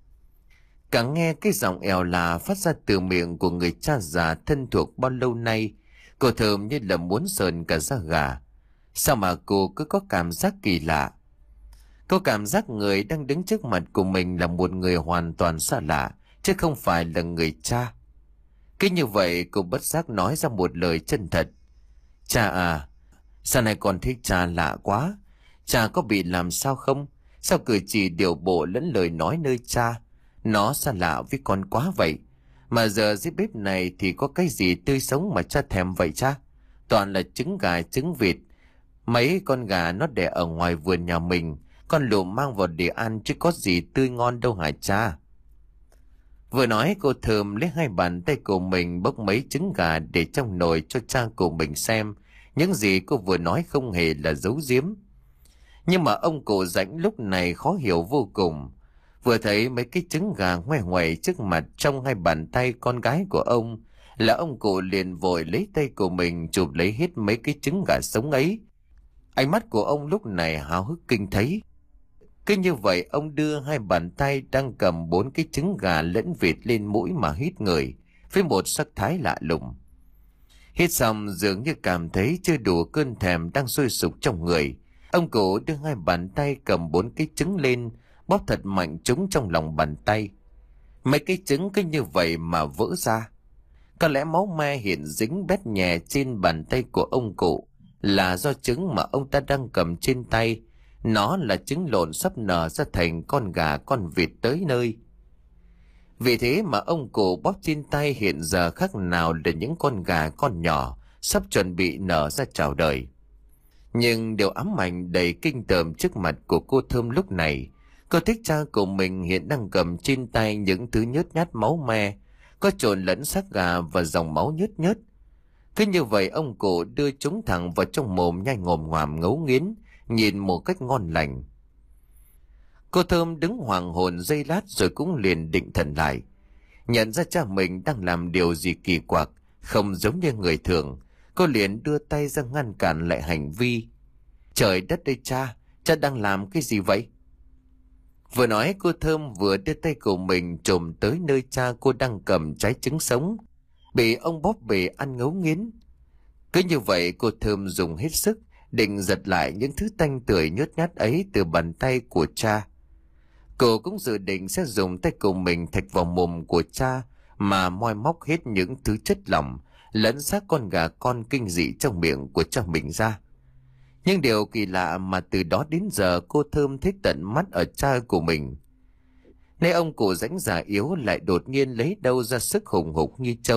Càng nghe cái giọng èo là phát ra từ miệng của người cha già thân thuộc bao lâu nay, cô Thơm như là muốn sờn cả da gà. Sao mà cô cứ có cảm giác kỳ lạ? Cô cảm giác người đang đứng trước mặt của mình là một người hoàn toàn xa lạ, chứ không phải là người cha. Cứ như vậy cô bất giác nói ra một lời chân thật. Cha à, sao này con thấy cha lạ quá? Cha có bị làm sao không? Sao cử chỉ điều bộ lẫn lời nói nơi cha nó xa lạ với con quá vậy? Mà giờ dưới bếp này thì có cái gì tươi sống mà cha thèm vậy cha? Toàn là trứng gà trứng vịt. Mấy con gà nó đẻ ở ngoài vườn nhà mình, con lụm mang vào để ăn chứ có gì tươi ngon đâu hả cha? Vừa nói cô Thơm lấy hai bàn tay của mình bốc mấy trứng gà để trong nồi cho cha của mình xem. Những gì cô vừa nói không hề là giấu giếm. Nhưng mà ông cụ Rãnh lúc này khó hiểu vô cùng. Vừa thấy mấy cái trứng gà ngoe ngoẩy trước mặt trong hai bàn tay con gái của ông, là ông cụ liền vội lấy tay của mình chụp lấy hết mấy cái trứng gà sống ấy. Ánh mắt của ông lúc này háo hức kinh thấy. Cứ như vậy ông đưa hai bàn tay đang cầm bốn cái trứng gà lẫn vịt lên mũi mà hít ngửi với một sắc thái lạ lùng. Hít xong dường như cảm thấy chưa đủ cơn thèm đang sôi sục trong người. Ông cụ đưa hai bàn tay cầm bốn cái trứng lên, bóp thật mạnh chúng trong lòng bàn tay. Mấy cái trứng cứ như vậy mà vỡ ra. Có lẽ máu me hiện dính bét nhè trên bàn tay của ông cụ là do trứng mà ông ta đang cầm trên tay. Nó là trứng lộn sắp nở ra thành con gà con vịt tới nơi. Vì thế mà ông cụ bóp trên tay hiện giờ khác nào là những con gà con nhỏ sắp chuẩn bị nở ra chào đời. Nhưng điều ám ảnh đầy kinh tởm trước mặt của cô Thơm lúc này, cô thích cha của mình hiện đang cầm trên tay những thứ nhớt nhát máu me, có trộn lẫn xác gà và dòng máu nhớt nhớt. Cứ như vậy ông cụ đưa chúng thẳng vào trong mồm nhai ngồm ngoàm ngấu nghiến, nhìn một cách ngon lành. Cô Thơm đứng hoàng hồn giây lát rồi cũng liền định thần lại. Nhận ra cha mình đang làm điều gì kỳ quặc, không giống như người thường, cô liền đưa tay ra ngăn cản lại hành vi. Trời đất ơi cha, cha đang làm cái gì vậy? Vừa nói cô Thơm vừa đưa tay của mình chồm tới nơi cha cô đang cầm trái trứng sống, bị ông bóp bể ăn ngấu nghiến. Cứ như vậy cô Thơm dùng hết sức định giật lại những thứ tanh tưởi nhớt nhát ấy từ bàn tay của cha. Cô cũng dự định sẽ dùng tay của mình thạch vào mồm của cha mà moi móc hết những thứ chất lỏng lẫn xác con gà con kinh dị trong miệng của cha mình ra. Nhưng điều kỳ lạ mà từ đó đến giờ cô Thơm thấy tận mắt ở cha của mình. Nay ông cụ Rãnh già yếu lại đột nhiên lấy đâu ra sức hùng hục như trâu,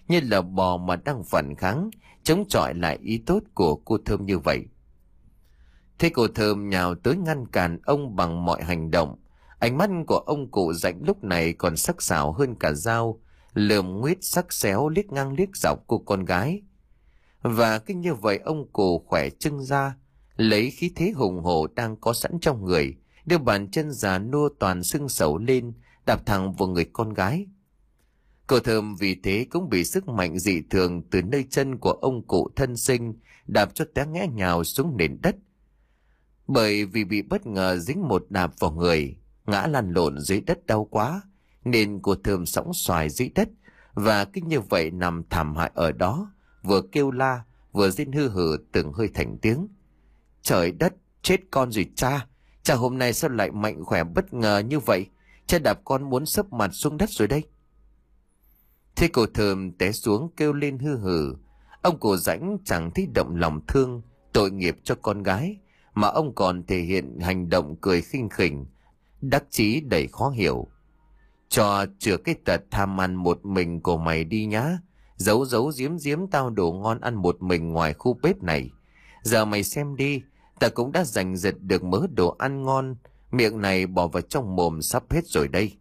như là bò mà đang phản kháng, chống chọi lại ý tốt của cô Thơm như vậy. Thế cô Thơm nhào tới ngăn cản ông bằng mọi hành động. Ánh mắt của ông cụ Rãnh lúc này còn sắc sảo hơn cả dao, lườm nguyết sắc xéo liếc ngang liếc dọc cô con gái. Và cứ như vậy ông cụ khỏe chân ra, lấy khí thế hùng hổ đang có sẵn trong người, đưa bàn chân già nua toàn xương sẩu lên, đạp thẳng vào người con gái. Cô Thơm vì thế cũng bị sức mạnh dị thường từ nơi chân của ông cụ thân sinh đạp cho té ngã nhào xuống nền đất. Bởi vì bị bất ngờ dính một đạp vào người, ngã lăn lộn dưới đất đau quá, nên cô Thơm sõng xoài dưới đất, và cứ như vậy nằm thảm hại ở đó, vừa kêu la vừa rên hư hử từng hơi thành tiếng. Trời đất, chết con rồi cha! Cha hôm nay sao lại mạnh khỏe bất ngờ như vậy? Cha đạp con muốn sấp mặt xuống đất rồi đây. Thế cô Thơm té xuống kêu lên hư hử. Ông cụ Rãnh chẳng thấy động lòng thương, tội nghiệp cho con gái, mà ông còn thể hiện hành động cười khinh khỉnh, đắc chí đầy khó hiểu. Cho chừa cái tật tham ăn một mình của mày đi nhá. Giấu giấu giếm giếm tao đồ ngon ăn một mình ngoài khu bếp này. Giờ mày xem đi, ta cũng đã giành giật được mớ đồ ăn ngon, miệng này bỏ vào trong mồm sắp hết rồi đây.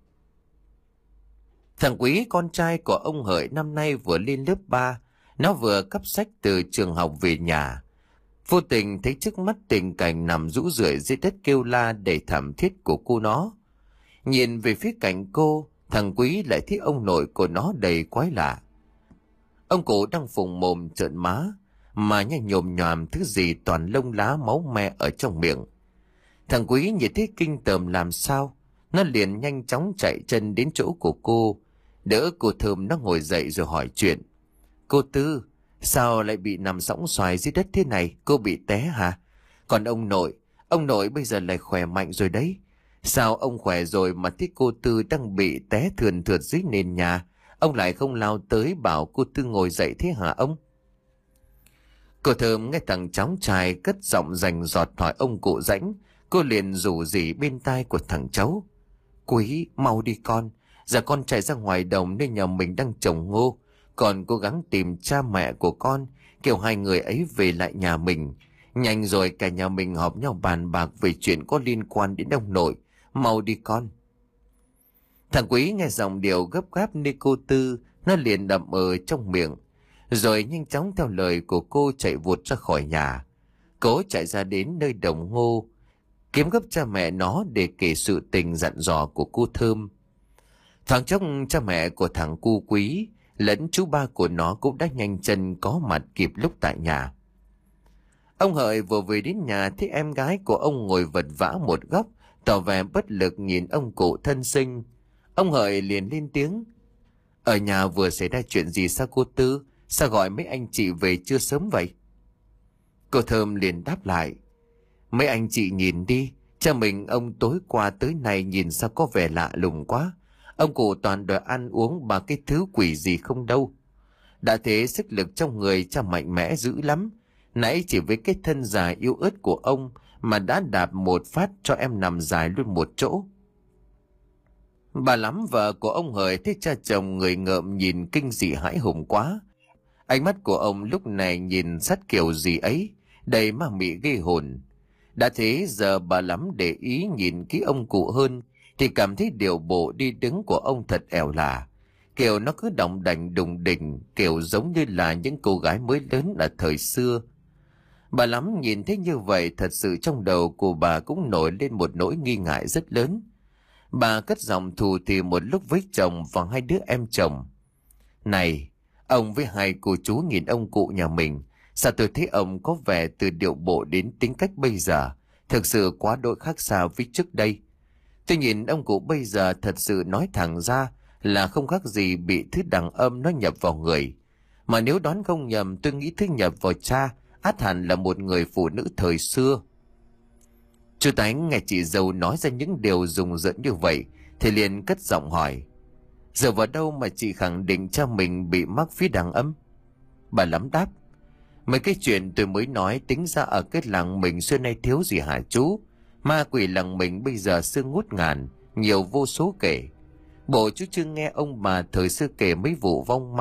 Thằng Quý, con trai của ông Hợi, năm nay vừa lên lớp ba, nó vừa cắp sách từ trường học về nhà. Vô tình thấy trước mắt tình cảnh nằm rũ rượi dưới đất kêu la đầy thảm thiết của cô nó. Nhìn về phía cạnh cô, thằng Quý lại thấy ông nội của nó đầy quái lạ. Ông cụ đang phùng mồm trợn má, mà nhanh nhồm nhòm thứ gì toàn lông lá máu me ở trong miệng. Thằng Quý nhìn thấy kinh tởm làm sao, nó liền nhanh chóng chạy chân đến chỗ của cô, đỡ cô Thơm nó ngồi dậy rồi hỏi chuyện. Cô Tư, sao lại bị nằm sõng xoài dưới đất thế này? Cô bị té hả? Còn ông nội, ông nội bây giờ lại khỏe mạnh rồi đấy. Sao ông khỏe rồi mà thấy cô Tư đang bị té thườn thượt dưới nền nhà, ông lại không lao tới bảo cô Tư ngồi dậy thế hả ông? Cô Thơm nghe thằng cháu trai cất giọng rành giọt hỏi ông cụ Rãnh, cô liền rủ rỉ bên tai của thằng cháu. Quý, mau đi con, giờ con chạy ra ngoài đồng nên nhà mình đang trồng ngô, còn cố gắng tìm cha mẹ của con, kêu hai người ấy về lại nhà mình. Nhanh rồi cả nhà mình họp nhau bàn bạc về chuyện có liên quan đến ông nội, mau đi con. Thằng Quý nghe giọng điệu gấp gáp như cô Tư, nó liền đậm ờ trong miệng, rồi nhanh chóng theo lời của cô chạy vụt ra khỏi nhà. Cố chạy ra đến nơi đồng ngô, kiếm gấp cha mẹ nó để kể sự tình dặn dò của cô Thơm. Thoáng chốc cha mẹ của thằng cu Quý lẫn chú ba của nó cũng đã nhanh chân có mặt kịp lúc tại nhà. Ông Hợi vừa về đến nhà thấy em gái của ông ngồi vật vã một góc, tỏ vẻ bất lực nhìn ông cụ thân sinh. Ông Hợi liền lên tiếng. Ở nhà vừa xảy ra chuyện gì sao cô Tư? Sao gọi mấy anh chị về chưa sớm vậy? Cô Thơm liền đáp lại. Mấy anh chị nhìn đi, cha mình ông tối qua tới nay nhìn sao có vẻ lạ lùng quá. Ông cụ toàn đòi ăn uống bằng cái thứ quỷ gì không đâu. Đã thế sức lực trong người cha mạnh mẽ dữ lắm. Nãy chỉ với cái thân dài yếu ớt của ông mà đã đạp một phát cho em nằm dài luôn một chỗ. Bà Lắm, vợ của ông Hời, thấy cha chồng người ngợm nhìn kinh dị hãi hùng quá. Ánh mắt của ông lúc này nhìn sát kiểu gì ấy, đầy ma mị ghê hồn. Đã thế giờ bà Lắm để ý nhìn kỹ ông cụ hơn, thì cảm thấy điều bộ đi đứng của ông thật ẻo lả. Kiểu nó cứ động đành đùng đỉnh, kiểu giống như là những cô gái mới lớn ở thời xưa. Bà Lắm nhìn thấy như vậy, thật sự trong đầu của bà cũng nổi lên một nỗi nghi ngại rất lớn. Bà cất giọng thù thì một lúc với chồng và hai đứa em chồng. Này, ông với hai cô chú nhìn ông cụ nhà mình, sao tôi thấy ông có vẻ từ điệu bộ đến tính cách bây giờ thực sự quá đổi khác xa với trước đây. Tôi nhìn ông cụ bây giờ thật sự nói thẳng ra là không khác gì bị thứ đằng âm nó nhập vào người. Mà nếu đoán không nhầm, tôi nghĩ thứ nhập vào cha ắt hẳn là một người phụ nữ thời xưa. Chú Tánh nghe chị dâu nói ra những điều rùng rợn như vậy thì liền cất giọng hỏi. Giờ vào đâu mà chị khẳng định cha mình bị mắc phía đằng âm? Bà Lắm đáp. Mấy cái chuyện tôi mới nói tính ra ở cái làng mình xưa nay thiếu gì hả chú? Ma quỷ làng mình bây giờ xương ngút ngàn, nhiều vô số kể. Bộ chú chưa nghe ông bà thời xưa kể mấy vụ vong ma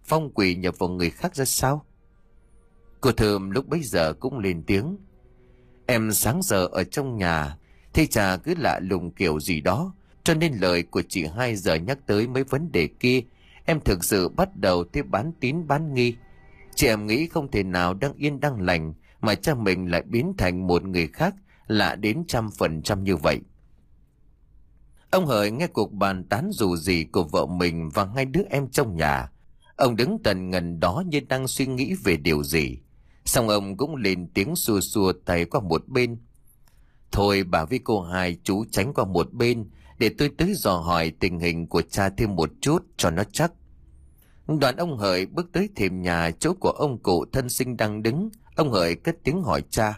phong quỷ nhập vào người khác ra sao? Cô Thơm lúc bấy giờ cũng lên tiếng. Em sáng giờ ở trong nhà, thì chả cứ lạ lùng kiểu gì đó, cho nên lời của chị hai giờ nhắc tới mấy vấn đề kia, em thực sự bắt đầu thấy bán tín bán nghi. Chị em nghĩ không thể nào đang yên đang lành mà cha mình lại biến thành một người khác lạ đến trăm phần trăm như vậy. Ông Hợi nghe cuộc bàn tán dù gì của vợ mình và hai đứa em trong nhà. Ông đứng tần ngần đó như đang suy nghĩ về điều gì. Xong ông cũng lên tiếng xua xua tay qua một bên. Thôi bà với cô hai chú tránh qua một bên, để tôi tới dò hỏi tình hình của cha thêm một chút cho nó chắc. Đoàn ông Hợi bước tới thềm nhà chỗ của ông cụ thân sinh đang đứng. Ông Hợi cất tiếng hỏi cha.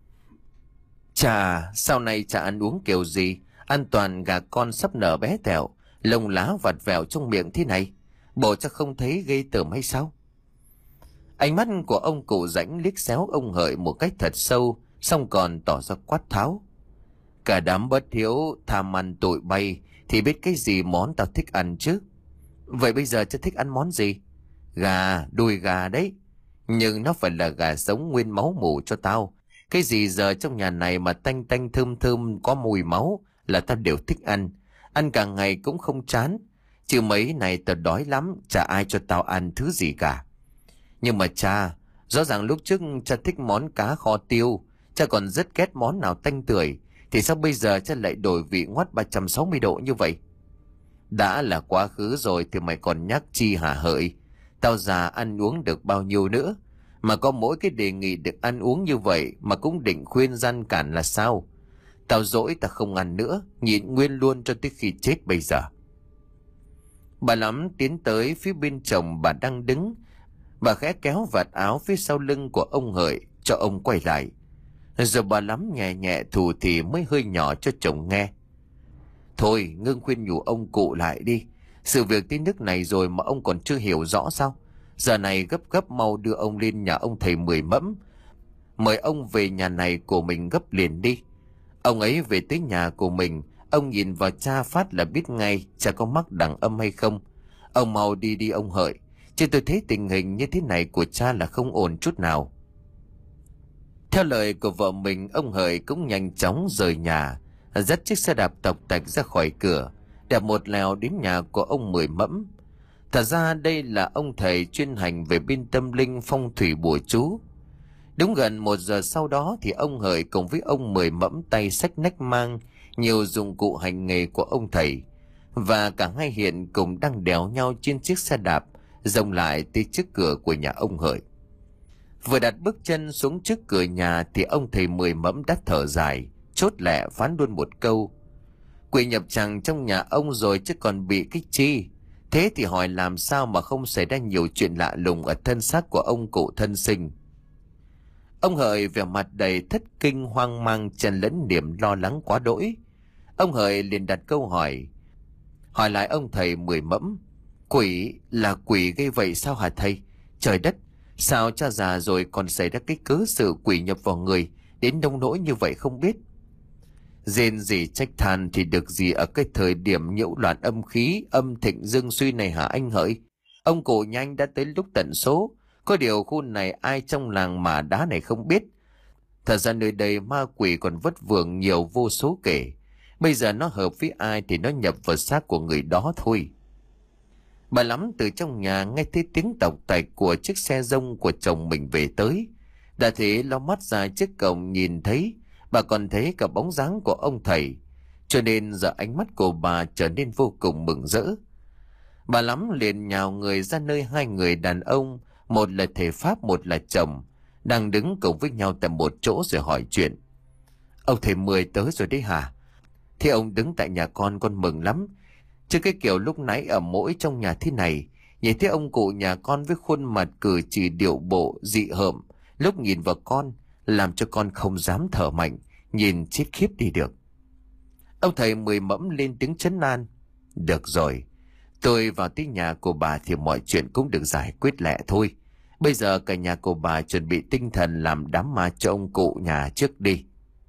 Cha, sau này cha ăn uống kiểu gì? An toàn gà con sắp nở bé tẹo, lông lá vặt vẹo trong miệng thế này, bộ cha không thấy ghê tởm hay sao? Ánh mắt của ông cụ rãnh liếc xéo ông Hợi một cách thật sâu, xong còn tỏ ra quát tháo. Cả đám bất hiếu tham ăn tụi bay thì biết cái gì món tao thích ăn chứ. Vậy bây giờ cha thích ăn món gì? Gà, đùi gà đấy. Nhưng nó phải là gà sống nguyên máu mủ cho tao. Cái gì giờ trong nhà này mà tanh tanh thơm thơm có mùi máu là tao đều thích ăn. Ăn cả ngày cũng không chán. Chứ mấy này tao đói lắm, chả ai cho tao ăn thứ gì cả. Nhưng mà cha, rõ ràng lúc trước cha thích món cá kho tiêu, cha còn rất ghét món nào tanh tưởi, thì sao bây giờ cha lại đổi vị ngoắt ba trăm sáu mươi độ như vậy? Đã là quá khứ rồi thì mày còn nhắc chi hả Hợi? Tao già ăn uống được bao nhiêu nữa, mà có mỗi cái đề nghị được ăn uống như vậy mà cũng định khuyên răn cản là sao? Tao dỗi tao không ăn nữa, nhịn nguyên luôn cho tới khi chết bây giờ. Bà Lắm tiến tới phía bên chồng bà đang đứng. Bà khẽ kéo vạt áo phía sau lưng của ông Hợi cho ông quay lại. Rồi bà Lắm nhẹ nhẹ thủ thì mới hơi nhỏ cho chồng nghe. Thôi ngưng khuyên nhủ ông cụ lại đi. Sự việc tới nước này rồi mà ông còn chưa hiểu rõ sao? Giờ này gấp gấp mau đưa ông lên nhà ông thầy Mười Mẫm. Mời ông về nhà này của mình gấp liền đi. Ông ấy về tới nhà của mình, ông nhìn vào cha phát là biết ngay cha có mắc đằng âm hay không. Ông mau đi đi ông Hợi, chứ tôi thấy tình hình như thế này của cha là không ổn chút nào. Theo lời của vợ mình, ông Hợi cũng nhanh chóng rời nhà, dắt chiếc xe đạp tộc tạch ra khỏi cửa, đạp một lèo đến nhà của ông Mười Mẫm. Thật ra đây là ông thầy chuyên hành về bên tâm linh phong thủy bùa chú. Đúng gần một giờ sau đó thì ông Hợi cùng với ông Mười Mẫm tay xách nách mang nhiều dụng cụ hành nghề của ông thầy, và cả hai hiện cùng đang đèo nhau trên chiếc xe đạp dòng lại tới trước cửa của nhà ông Hợi. Vừa đặt bước chân xuống trước cửa nhà thì ông thầy Mười Mẫm đã thở dài, chốt lẹ phán luôn một câu. Quỷ nhập tràng trong nhà ông rồi chứ còn bị cái chi. Thế thì hỏi làm sao mà không xảy ra nhiều chuyện lạ lùng ở thân xác của ông cụ thân sinh. Ông Hợi vẻ mặt đầy thất kinh hoang mang chen lẫn niềm lo lắng quá đỗi. Ông Hợi liền đặt câu hỏi. Hỏi lại ông thầy Mười Mẫm. Quỷ là quỷ gây vậy sao hả thầy? Trời đất, sao cha già rồi còn xảy ra cái cớ sự quỷ nhập vào người đến nông nỗi như vậy không biết? Rên gì trách than thì được gì ở cái thời điểm nhiễu loạn âm khí âm thịnh dương suy này hả anh Hợi? Ông cụ nhanh đã tới lúc tận số. Có điều khu này ai trong làng mà đá này không biết. Thật ra nơi đây ma quỷ còn vất vưởng nhiều vô số kể. Bây giờ nó hợp với ai thì nó nhập vào xác của người đó thôi. Bà Lắm từ trong nhà nghe thấy tiếng tộc tạch của chiếc xe rông của chồng mình về tới. Đã thế lau mắt ra trước cổng nhìn thấy, bà còn thấy cả bóng dáng của ông thầy. Cho nên giờ ánh mắt của bà trở nên vô cùng mừng rỡ. Bà Lắm liền nhào người ra nơi hai người đàn ông, một là thầy Pháp một là chồng, đang đứng cùng với nhau tại một chỗ rồi hỏi chuyện. Ông thầy Mười tới rồi đấy hả? Thế ông đứng tại nhà con con mừng lắm. Chứ cái kiểu lúc nãy ở mỗi trong nhà thế này, nhìn thấy ông cụ nhà con với khuôn mặt cử chỉ điệu bộ dị hợm, lúc nhìn vào con làm cho con không dám thở mạnh, nhìn chết khiếp đi được. Ông thầy Mười Mẫm lên tiếng trấn an. Được rồi, tôi vào tới nhà của bà thì mọi chuyện cũng được giải quyết lẹ thôi. Bây giờ cả nhà của bà chuẩn bị tinh thần làm đám ma cho ông cụ nhà trước đi.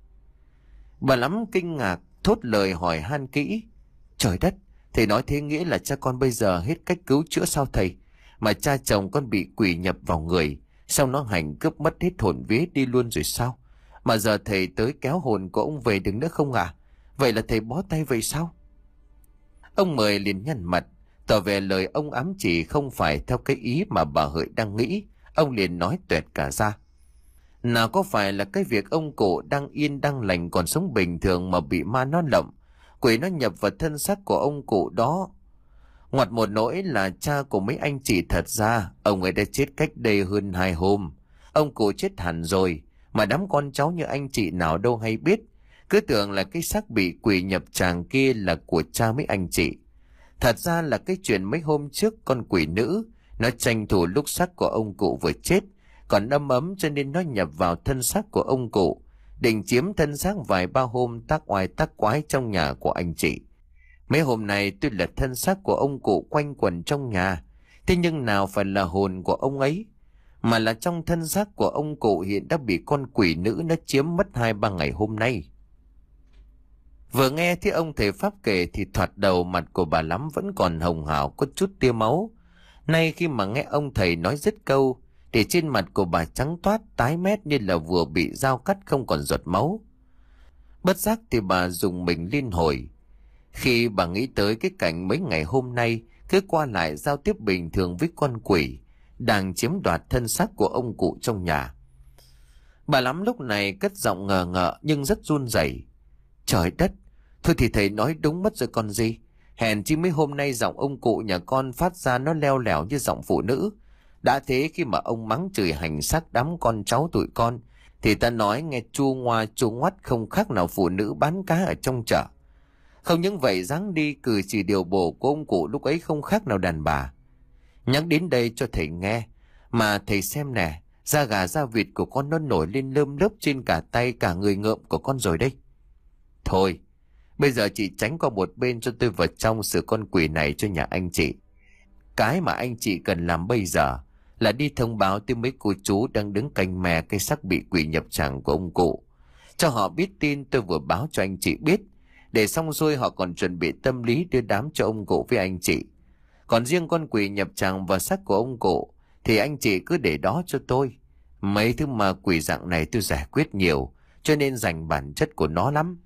Bà Lắm kinh ngạc thốt lời hỏi han kỹ. Trời đất, thầy nói thế nghĩa là cha con bây giờ hết cách cứu chữa sao thầy? mà cha chồng con bị quỷ nhập vào người, xong nó hành cướp mất hết hồn vía đi luôn rồi sao? Mà giờ thầy tới kéo hồn của ông về được nữa không à? Vậy là thầy bó tay vậy sao? Ông Mười liền nhăn mặt, tỏ vẻ lời ông ám chỉ không phải theo cái ý mà bà Hợi đang nghĩ. Ông liền nói tuẹt cả ra: nào có phải là cái việc ông cụ đang yên đang lành còn sống bình thường mà bị ma nó lộng, quỷ nó nhập vào thân xác của ông cụ đó. Ngoặt một nỗi là cha của mấy anh chị, thật ra ông ấy đã chết cách đây hơn hai hôm. Ông cụ chết hẳn rồi, mà đám con cháu như anh chị nào đâu hay biết, cứ tưởng là cái xác bị quỷ nhập tràng kia là của cha mấy anh chị. Thật ra là cái chuyện mấy hôm trước con quỷ nữ nó tranh thủ lúc xác của ông cụ vừa chết còn âm ấm, cho nên nó nhập vào thân xác của ông cụ, định chiếm thân xác vài ba hôm tác oai tác quái trong nhà của anh chị. Mấy hôm nay tuy là thân xác của ông cụ quanh quẩn trong nhà, thế nhưng nào phải là hồn của ông ấy, mà là trong thân xác của ông cụ hiện đã bị con quỷ nữ nó chiếm mất hai ba ngày hôm nay. Vừa nghe thấy ông thầy Pháp kể thì thoạt đầu mặt của bà Lắm vẫn còn hồng hào có chút tia máu. Nay khi mà nghe ông thầy nói dứt câu thì trên mặt của bà trắng toát tái mét như là vừa bị dao cắt không còn giọt máu. Bất giác thì bà dùng mình liên hồi. Khi bà nghĩ tới cái cảnh mấy ngày hôm nay cứ qua lại giao tiếp bình thường với con quỷ đang chiếm đoạt thân xác của ông cụ trong nhà, bà Lắm lúc này cất giọng ngờ ngợ nhưng rất run rẩy: trời đất, thôi thì thầy nói đúng mất rồi con gì. Hèn chi mấy hôm nay giọng ông cụ nhà con phát ra nó leo lẻo như giọng phụ nữ. Đã thế khi mà ông mắng chửi hành xác đám con cháu tụi con thì ta nói nghe chua ngoa chua ngoắt không khác nào phụ nữ bán cá ở trong chợ. Không những vậy, dáng đi cử chỉ điều bộ của ông cụ lúc ấy không khác nào đàn bà. Nhắc đến đây cho thầy nghe, mà thầy xem nè, da gà da vịt của con nó nổi lên lớm lớp trên cả tay cả người ngợm của con rồi đây. Thôi, bây giờ chị tránh qua một bên cho tôi vào trong xử con quỷ này cho nhà anh chị. Cái mà anh chị cần làm bây giờ là đi thông báo tới mấy cô chú đang đứng canh mè cái xác bị quỷ nhập tràng của ông cụ, cho họ biết tin tôi vừa báo cho anh chị biết. Để xong xuôi họ còn chuẩn bị tâm lý đưa đám cho ông cụ với anh chị. Còn riêng con quỷ nhập tràng và xác của ông cụ thì anh chị cứ để đó cho tôi. Mấy thứ mà quỷ dạng này tôi giải quyết nhiều, cho nên dành bản chất của nó lắm.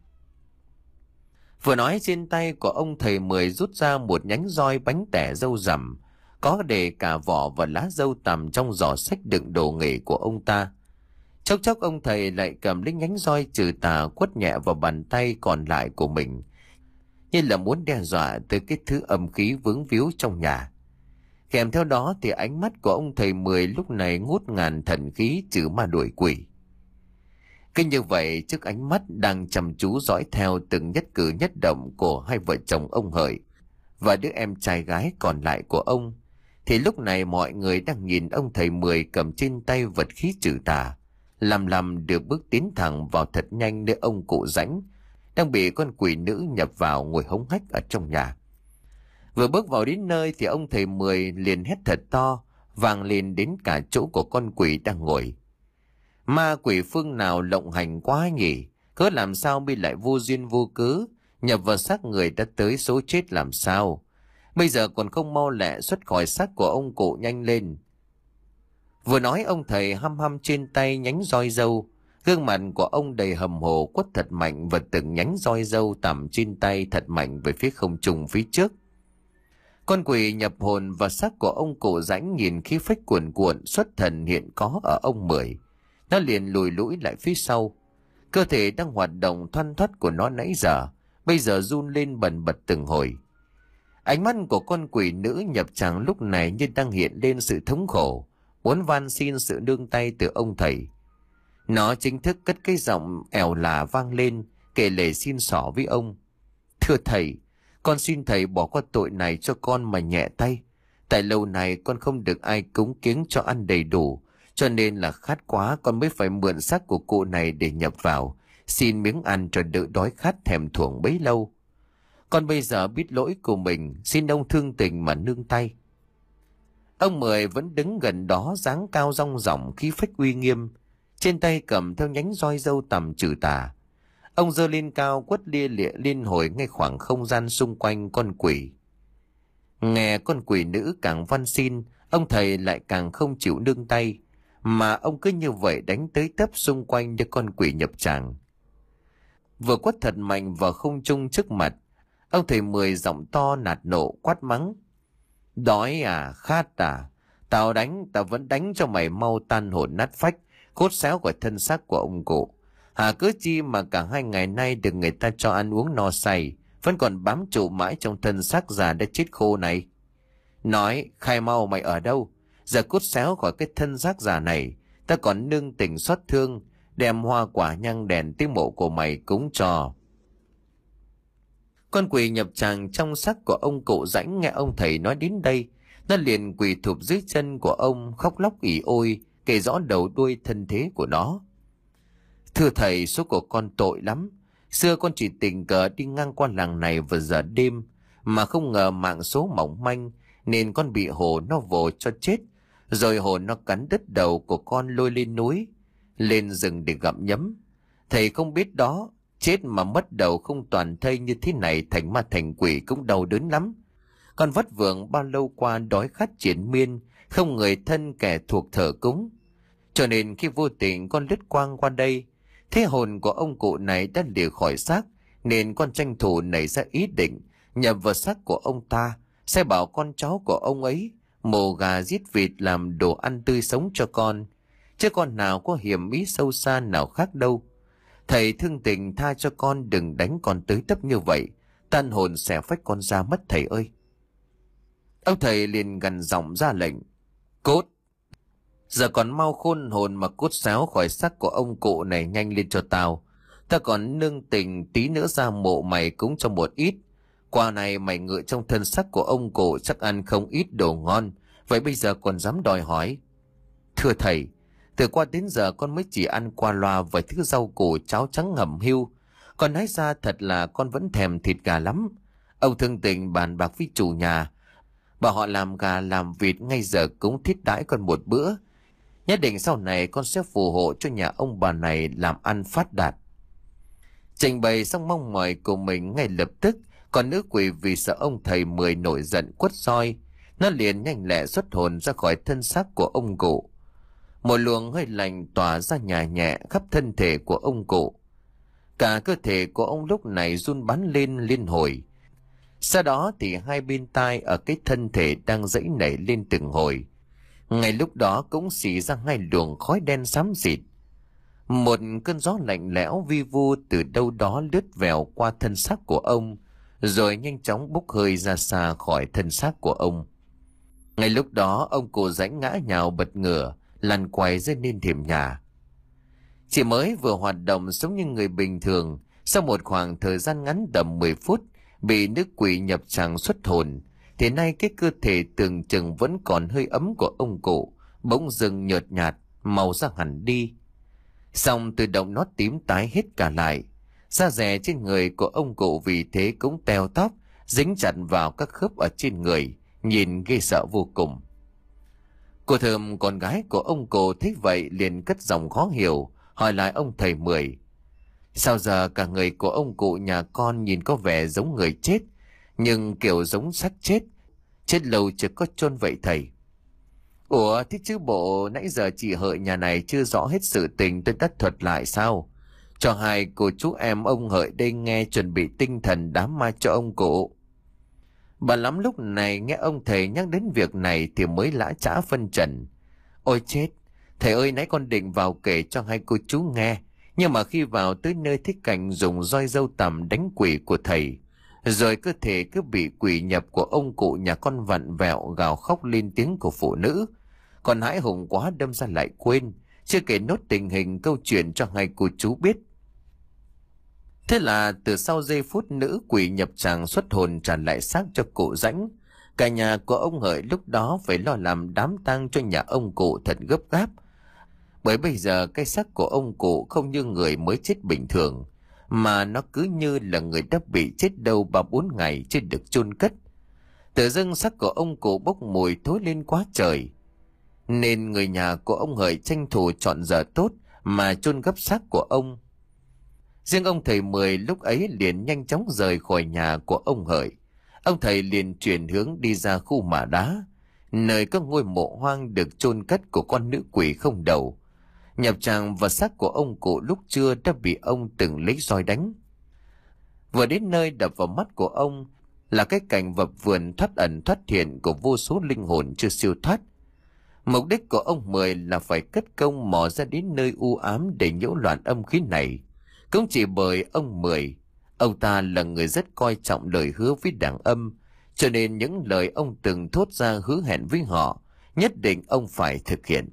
Vừa nói, trên tay của ông thầy Mười rút ra một nhánh roi bánh tẻ dâu rằm, có để cả vỏ và lá dâu tằm trong giỏ sách đựng đồ nghề của ông ta. Chốc chốc ông thầy lại cầm lấy nhánh roi trừ tà quất nhẹ vào bàn tay còn lại của mình, như là muốn đe dọa tới cái thứ âm khí vướng víu trong nhà. Kèm theo đó thì ánh mắt của ông thầy Mười lúc này ngút ngàn thần khí trừ ma đuổi quỷ. Cứ như vậy, trước ánh mắt đang chăm chú dõi theo từng nhất cử nhất động của hai vợ chồng ông Hợi và đứa em trai gái còn lại của ông, thì lúc này mọi người đang nhìn ông thầy Mười cầm trên tay vật khí trừ tà, làm làm được bước tiến thẳng vào thật nhanh nơi ông cụ Rãnh đang bị con quỷ nữ nhập vào ngồi hống hách ở trong nhà. Vừa bước vào đến nơi thì ông thầy Mười liền hét thật to, vang lên đến cả chỗ của con quỷ đang ngồi: ma quỷ phương nào lộng hành quá nhỉ, cớ làm sao mi lại vô duyên vô cớ nhập vào xác người đã tới số chết làm sao? Bây giờ còn không mau lẹ xuất khỏi xác của ông cụ nhanh lên. Vừa nói, ông thầy hăm hăm trên tay nhánh roi dâu, gương mặt của ông đầy hầm hồ quất thật mạnh vào từng nhánh roi dâu tằm trên tay thật mạnh về phía không trung phía trước. Con quỷ nhập hồn vào xác của ông cụ Rãnh nhìn khí phách cuồn cuộn xuất thần hiện có ở ông Mười, nó liền lùi lũi lại phía sau. Cơ thể đang hoạt động thoăn thoắt của nó nãy giờ bây giờ run lên bần bật từng hồi. Ánh mắt của con quỷ nữ nhập tràng lúc này như đang hiện lên sự thống khổ, muốn van xin sự nương tay từ ông thầy. Nó chính thức cất cái giọng ẻo lả vang lên, kể lể xin xỏ với ông: thưa thầy, con xin thầy bỏ qua tội này cho con mà nhẹ tay. Tại lâu này con không được ai cúng kiếng cho ăn đầy đủ, cho nên là khát quá con mới phải mượn xác của cụ này để nhập vào, xin miếng ăn cho đỡ đói khát thèm thuồng bấy lâu. Con bây giờ biết lỗi của mình, xin ông thương tình mà nương tay. Ông Mười vẫn đứng gần đó, dáng cao rong ròng, khí phách uy nghiêm, trên tay cầm theo nhánh roi dâu tằm trừ tà. Ông giơ lên cao quất lia lịa liên hồi ngay khoảng không gian xung quanh con quỷ. Nghe con quỷ nữ càng van xin, ông thầy lại càng không chịu nương tay, mà ông cứ như vậy đánh tới tấp xung quanh như con quỷ nhập tràng. Vừa quất thật mạnh vào không trung trước mặt, ông thầy Mười giọng to nạt nộ quát mắng: Đói à, khát à, tao đánh, tao vẫn đánh cho mày mau tan hồn nát phách, cốt xéo khỏi thân xác của ông cụ. Hà cớ chi mà cả hai ngày nay được người ta cho ăn uống no say, vẫn còn bám trụ mãi trong thân xác già đã chết khô này. Nói, khai mau mày ở đâu, giờ cút xéo khỏi cái thân xác già này, ta còn nương tình xót thương, đem hoa quả nhang đèn tiếng mộ của mày cúng cho. Con quỷ nhập tràng trong xác của ông cụ Rãnh nghe ông thầy nói đến đây, nó liền quỳ thụp dưới chân của ông, khóc lóc ỉ ôi, kể rõ đầu đuôi thân thế của nó. Thưa thầy, số của con tội lắm. Xưa con chỉ tình cờ đi ngang qua làng này vào giờ đêm, mà không ngờ mạng số mỏng manh, nên con bị hổ nó vồ cho chết. Rồi hổ nó cắn đứt đầu của con lôi lên núi, lên rừng để gặm nhấm. Thầy không biết đó, chết mà mất đầu không toàn thây như thế này, thành ma thành quỷ cũng đau đớn lắm. Con vất vưởng bao lâu qua đói khát triền miên, không người thân kẻ thuộc thờ cúng. Cho nên khi vô tình con lướt quang qua đây, thế hồn của ông cụ này đã lìa khỏi xác, nên con tranh thủ nảy ra ý định nhập vào xác của ông ta, sẽ bảo con cháu của ông ấy mổ gà giết vịt làm đồ ăn tươi sống cho con, chứ con nào có hiểm ý sâu xa nào khác đâu. Thầy thương tình tha cho con, đừng đánh con tới tấp như vậy, tan hồn sẽ phách con ra mất thầy ơi. Ông thầy liền gằn giọng ra lệnh: Cốt! Giờ còn mau khôn hồn mà cút xéo khỏi xác của ông cụ này nhanh lên cho tao. Ta còn nương tình tí nữa ra mộ mày cúng cho một ít. Qua này mày ngự trong thân xác của ông cụ chắc ăn không ít đồ ngon, vậy bây giờ còn dám đòi hỏi? Thưa thầy, từ qua đến giờ con mới chỉ ăn qua loa vài thứ rau củ cháo trắng ngậm hiu. Còn nói ra thật là con vẫn thèm thịt gà lắm. Ông thương tình bàn bạc với chủ nhà, bảo họ làm gà làm vịt ngay giờ cúng thiết đãi con một bữa. Nhất định sau này con sẽ phù hộ cho nhà ông bà này làm ăn phát đạt. Trình bày xong mong mỏi của mình ngay lập tức, còn nữ quỷ vì sợ ông thầy Mười nổi giận quất roi, nó liền nhanh lẹ xuất hồn ra khỏi thân xác của ông cụ. Một luồng hơi lạnh tỏa ra nhẹ nhẹ khắp thân thể của ông cụ. Cả cơ thể của ông lúc này run bắn lên liên hồi. Sau đó thì hai bên tai ở cái thân thể đang dãy nảy lên từng hồi. Ngay lúc đó cũng xì ra hai luồng khói đen xám xịt. Một cơn gió lạnh lẽo vi vu từ đâu đó lướt vèo qua thân xác của ông, rồi nhanh chóng bốc hơi ra xa khỏi thân xác của ông. Ngay lúc đó ông cụ Rãnh ngã nhào bật ngửa, lăn quay dưới lên thềm nhà. Chỉ mới vừa hoạt động giống như người bình thường, sau một khoảng thời gian ngắn tầm mười phút bị nước quỷ nhập tràng xuất hồn, thì nay cái cơ thể tưởng chừng vẫn còn hơi ấm của ông cụ bỗng dưng nhợt nhạt, màu da hẳn đi. Xong tự động nó tím tái hết cả lại. Da rẻ trên người của ông cụ vì thế cũng teo tóp, dính chặt vào các khớp ở trên người, nhìn ghê sợ vô cùng. Cô Thơm, con gái của ông cụ thấy vậy liền cất giọng khó hiểu, hỏi lại ông thầy Mười: Sao giờ cả người của ông cụ nhà con nhìn có vẻ giống người chết, nhưng kiểu giống xác chết, chết lâu chưa có chôn vậy thầy? Ủa thế chứ bộ nãy giờ chị Hợi nhà này chưa rõ hết sự tình tôi đã thuật lại sao? Cho hai cô chú em ông Hợi đây nghe, chuẩn bị tinh thần đám ma cho ông cụ. Bà lắm lúc này nghe ông thầy nhắc đến việc này thì mới lã chã phân trần. Ôi chết, thầy ơi, nãy con định vào kể cho hai cô chú nghe, nhưng mà khi vào tới nơi thích cảnh dùng roi dâu tằm đánh quỷ của thầy, rồi cơ thể cứ bị quỷ nhập của ông cụ nhà con vặn vẹo gào khóc lên tiếng của phụ nữ. Còn hãi hùng quá đâm ra lại quên, chưa kể nốt tình hình câu chuyện cho hai cô chú biết. Thế là từ sau giây phút nữ quỷ nhập tràng xuất hồn trả lại xác cho cụ Rãnh, cả nhà của ông Hợi lúc đó phải lo làm đám tang cho nhà ông cụ thật gấp gáp. Bởi bây giờ cái xác của ông cụ không như người mới chết bình thường, mà nó cứ như là người đã bị chết đâu ba bốn ngày chưa được chôn cất. Tự dưng xác của ông cụ bốc mùi thối lên quá trời, nên người nhà của ông Hợi tranh thủ chọn giờ tốt mà chôn gấp xác của ông. Riêng ông thầy Mười lúc ấy liền nhanh chóng rời khỏi nhà của ông Hợi. Ông thầy liền chuyển hướng đi ra khu mả đá, nơi có ngôi mộ hoang được chôn cất của con nữ quỷ không đầu. Nhập tràng và xác của ông cụ lúc trưa đã bị ông từng lấy roi đánh. Vừa đến nơi, đập vào mắt của ông là cái cảnh vập vườn thoát ẩn thoát hiện của vô số linh hồn chưa siêu thoát. Mục đích của ông Mười là phải cất công mò ra đến nơi u ám để nhiễu loạn âm khí này. Cũng chỉ bởi ông Mười, ông ta là người rất coi trọng lời hứa với đảng âm, cho nên những lời ông từng thốt ra hứa hẹn với họ, nhất định ông phải thực hiện.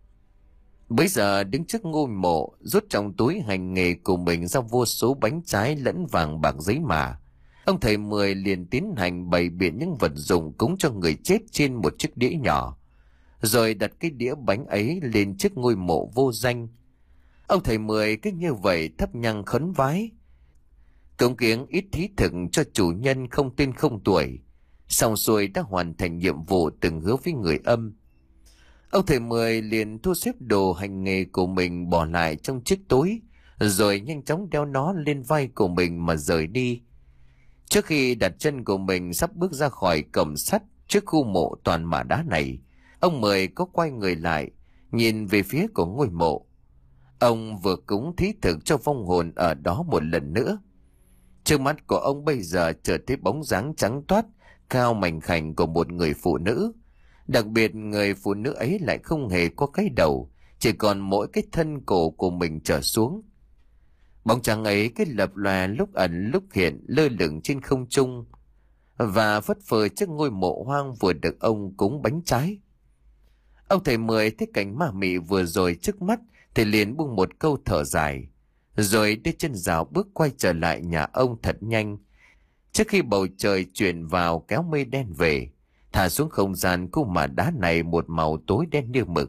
Bây giờ đứng trước ngôi mộ, rút trong túi hành nghề của mình ra vô số bánh trái lẫn vàng bạc giấy mà. Ông thầy Mười liền tiến hành bày biện những vật dụng cúng cho người chết trên một chiếc đĩa nhỏ, rồi đặt cái đĩa bánh ấy lên trước ngôi mộ vô danh. Ông thầy Mười cứ như vậy thắp nhang khấn vái, cống kiếng ít thí thực cho chủ nhân không tên không tuổi. Xong xuôi đã hoàn thành nhiệm vụ từng hứa với người âm. Ông thầy Mười liền thu xếp đồ hành nghề của mình bỏ lại trong chiếc túi, rồi nhanh chóng đeo nó lên vai của mình mà rời đi. Trước khi đặt chân của mình sắp bước ra khỏi cổng sắt trước khu mộ toàn mả đá này, ông Mười có quay người lại, nhìn về phía của ngôi mộ. Ông vừa cúng thí thực cho vong hồn ở đó một lần nữa. Trước mắt của ông bây giờ chợt thấy bóng dáng trắng toát, cao mảnh khảnh của một người phụ nữ. Đặc biệt người phụ nữ ấy lại không hề có cái đầu, chỉ còn mỗi cái thân cổ của mình trở xuống. Bóng trắng ấy cái lập lòe lúc ẩn lúc hiện, lơ lửng trên không trung và phất phơ trước ngôi mộ hoang vừa được ông cúng bánh trái. Ông thầy Mười thấy cảnh ma mị vừa rồi trước mắt thì liền buông một câu thở dài, rồi đưa chân rào bước quay trở lại nhà ông thật nhanh, trước khi bầu trời chuyển vào kéo mây đen về, thả xuống không gian khu mả đá này một màu tối đen như mực.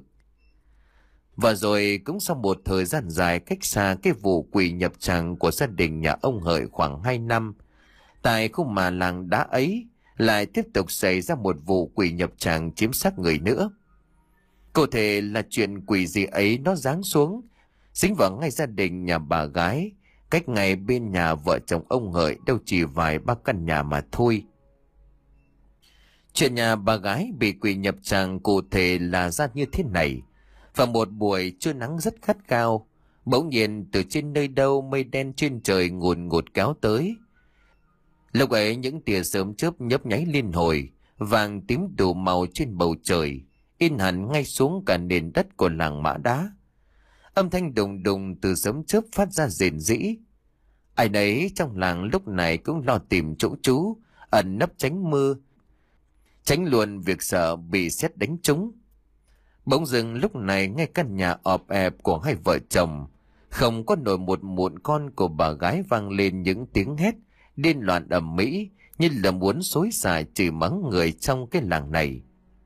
Và rồi cũng sau một thời gian dài cách xa cái vụ quỷ nhập tràng của gia đình nhà ông Hợi khoảng hai năm, tại khu mả làng đá ấy lại tiếp tục xảy ra một vụ quỷ nhập tràng chiếm xác người nữa. Cụ thể là chuyện quỷ gì ấy nó giáng xuống, dính vào ngay gia đình nhà bà gái, cách ngay bên nhà vợ chồng ông Hợi đâu chỉ vài ba căn nhà mà thôi. Chuyện nhà bà gái bị quỷ nhập tràng cụ thể là ra như thế này. Vào một buổi trưa nắng rất gắt cao, bỗng nhiên từ trên nơi đâu mây đen trên trời ngùn ngụt kéo tới. Lúc ấy những tia sớm chớp nhấp nháy liên hồi, vàng tím đủ màu trên bầu trời, in hẳn ngay xuống cả nền đất của làng Mã Đá. Âm thanh đùng đùng từ sớm chớp phát ra rền rĩ. Ai nấy trong làng lúc này cũng lo tìm chỗ trú, ẩn nấp tránh mưa, tránh luôn việc sợ bị sét đánh trúng. Bỗng dưng lúc này ngay căn nhà ọp ẹp của hai vợ chồng, không có nổi một mụn con của bà gái vang lên những tiếng hét điên loạn ầm ĩ, như là muốn xối xả chửi mắng người trong cái làng này.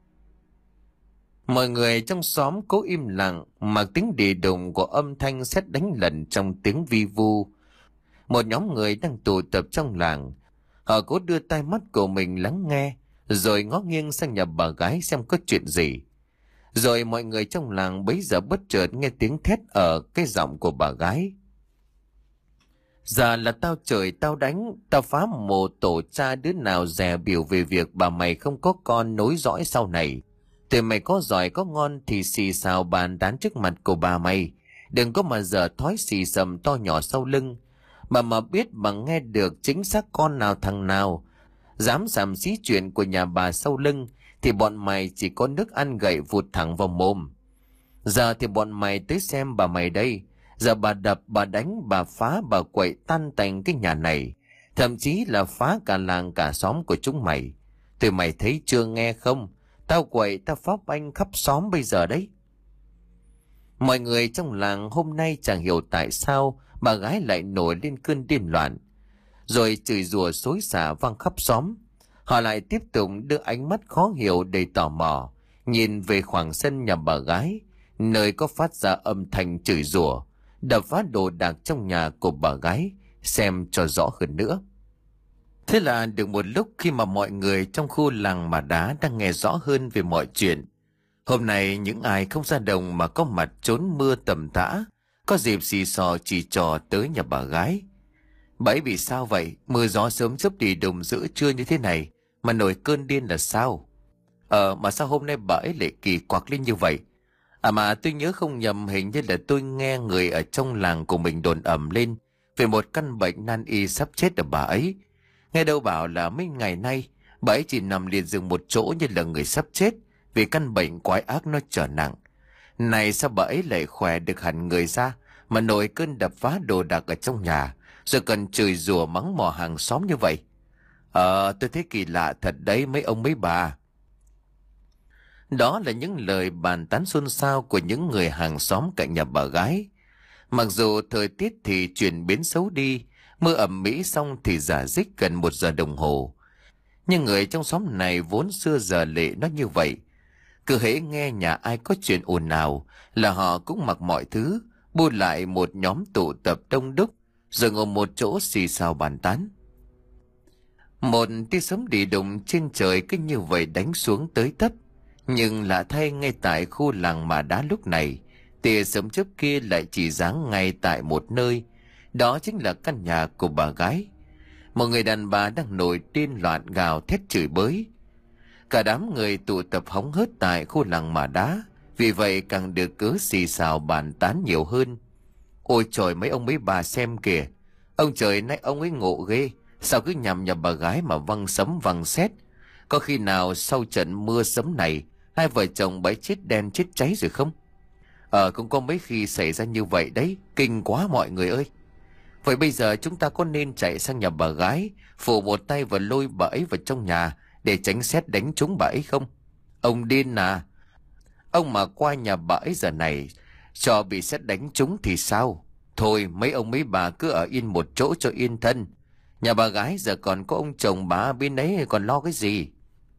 Mọi người trong xóm cố im lặng, mặc tiếng đì đùng của âm thanh sét đánh lần trong tiếng vi vu. Một nhóm người đang tụ tập trong làng, họ cố đưa tai mắt của mình lắng nghe, rồi ngó nghiêng sang nhà bà gái xem có chuyện gì. Rồi mọi người trong làng bấy giờ bất chợt nghe tiếng thét ở cái giọng của bà gái. Giờ là tao chửi tao đánh, tao phá mồ tổ cha đứa nào dè biểu về việc bà mày không có con nối dõi sau này. Tụi mày có giỏi có ngon thì xì xào bàn tán trước mặt của bà mày, đừng có mà giờ thói xì xầm to nhỏ sau lưng. Bà mà biết mà nghe được chính xác con nào thằng nào dám xàm xí chuyện của nhà bà sau lưng thì bọn mày chỉ có nước ăn gậy vụt thẳng vào mồm. Giờ thì bọn mày tới xem bà mày đây. Giờ bà đập, bà đánh, bà phá, bà quậy tan tành cái nhà này, thậm chí là phá cả làng cả xóm của chúng mày. Tụi mày thấy chưa nghe không? Tao quậy, tao phá banh khắp xóm bây giờ đấy. Mọi người trong làng hôm nay chẳng hiểu tại sao bà gái lại nổi lên cơn điên loạn, rồi chửi rủa xối xả vang khắp xóm. Họ lại tiếp tục đưa ánh mắt khó hiểu đầy tò mò nhìn về khoảng sân nhà bà gái, nơi có phát ra âm thanh chửi rủa, đập phá đồ đạc trong nhà của bà gái, xem cho rõ hơn nữa. Thế là được một lúc, khi mà mọi người trong khu làng Mả Đá đang nghe rõ hơn về mọi chuyện, hôm nay những ai không ra đồng mà có mặt trốn mưa tầm tã, có dịp xì xò chỉ trò tới nhà bà gái. Bà ấy bị sao vậy? Mưa gió sớm chớp đi đùng giữa trưa như thế này mà nổi cơn điên là sao? Ờ mà sao hôm nay bà ấy lại kỳ quặc lên như vậy? À mà tôi nhớ không nhầm, hình như là tôi nghe người ở trong làng của mình đồn ầm lên về một căn bệnh nan y sắp chết ở bà ấy. Nghe đâu bảo là mấy ngày nay bà ấy chỉ nằm liệt giường một chỗ như là người sắp chết, vì căn bệnh quái ác nó trở nặng. Này sao bà ấy lại khỏe được hẳn người ra, mà nổi cơn đập phá đồ đạc ở trong nhà, rồi cần chửi rủa mắng mỏ hàng xóm như vậy? Ờ tôi thấy kỳ lạ thật đấy mấy ông mấy bà. Đó là những lời bàn tán xôn xao của những người hàng xóm cạnh nhà bà gái. Mặc dù thời tiết thì chuyển biến xấu đi, mưa ẩm mỹ xong thì rả rích gần một giờ đồng hồ, nhưng người trong xóm này vốn xưa giờ lệ nó như vậy. Cứ hễ nghe nhà ai có chuyện ồn ào là họ cũng mặc mọi thứ, bu lại một nhóm tụ tập đông đúc, rồi ngồi một chỗ xì xào bàn tán. Một tia sấm đi đùng trên trời cứ như vậy đánh xuống tới tấp. Nhưng lạ thay, ngay tại khu làng Mà Đá lúc này, tia sấm chớp kia lại chỉ giáng ngay tại một nơi. Đó chính là căn nhà của bà gái. Một người đàn bà đang nổi điên loạn gào thét chửi bới. Cả đám người tụ tập hóng hớt tại khu làng Mà Đá, vì vậy càng được cớ xì xào bàn tán nhiều hơn. Ôi trời, mấy ông mấy bà xem kìa, ông trời nay ông ấy ngộ ghê, sao cứ nhằm nhà bà gái mà văng sấm văng sét. Có khi nào sau trận mưa sấm này hai vợ chồng bấy chết đen chết cháy rồi không? Ờ cũng có mấy khi xảy ra như vậy đấy, kinh quá mọi người ơi. Vậy bây giờ chúng ta có nên chạy sang nhà bà gái, phủ một tay và lôi bà ấy vào trong nhà để tránh sét đánh trúng bà ấy không? Ông điên à? Ông mà qua nhà bà ấy giờ này cho bị sét đánh trúng thì sao? Thôi mấy ông mấy bà cứ ở yên một chỗ cho yên thân. Nhà bà gái giờ còn có ông chồng bà bên ấy, còn lo cái gì?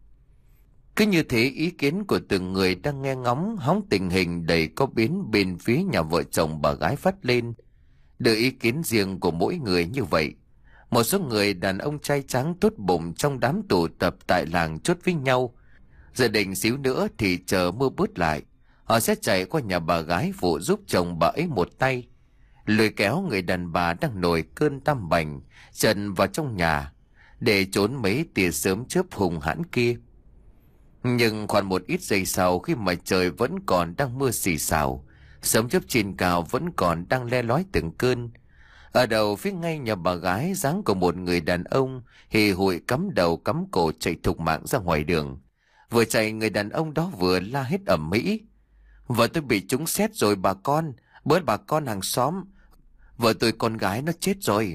Cứ như thế, ý kiến của từng người đang nghe ngóng hóng tình hình đầy có biến bên phía nhà vợ chồng bà gái phát lên. Đưa ý kiến riêng của mỗi người như vậy, một số người đàn ông trai tráng tốt bụng trong đám tụ tập tại làng chốt với nhau, dự định xíu nữa thì chờ mưa bớt lại, họ sẽ chạy qua nhà bà gái phụ giúp chồng bà ấy một tay, lôi kéo người đàn bà đang nổi cơn tam bành trần vào trong nhà để trốn mấy tia sớm chớp hùng hãn kia. Nhưng khoảng một ít giây sau, khi mà trời vẫn còn đang mưa xì xào, sấm chớp trên cao vẫn còn đang le lói từng cơn, ở đầu phía ngay nhà bà gái dáng của một người đàn ông hì hụi cắm đầu cắm cổ chạy thục mạng ra ngoài đường. Vừa chạy, người đàn ông đó vừa la hết ầm ĩ: "Vợ tôi bị trúng sét rồi bà con, bớt bà con hàng xóm, vợ tôi con gái nó chết rồi."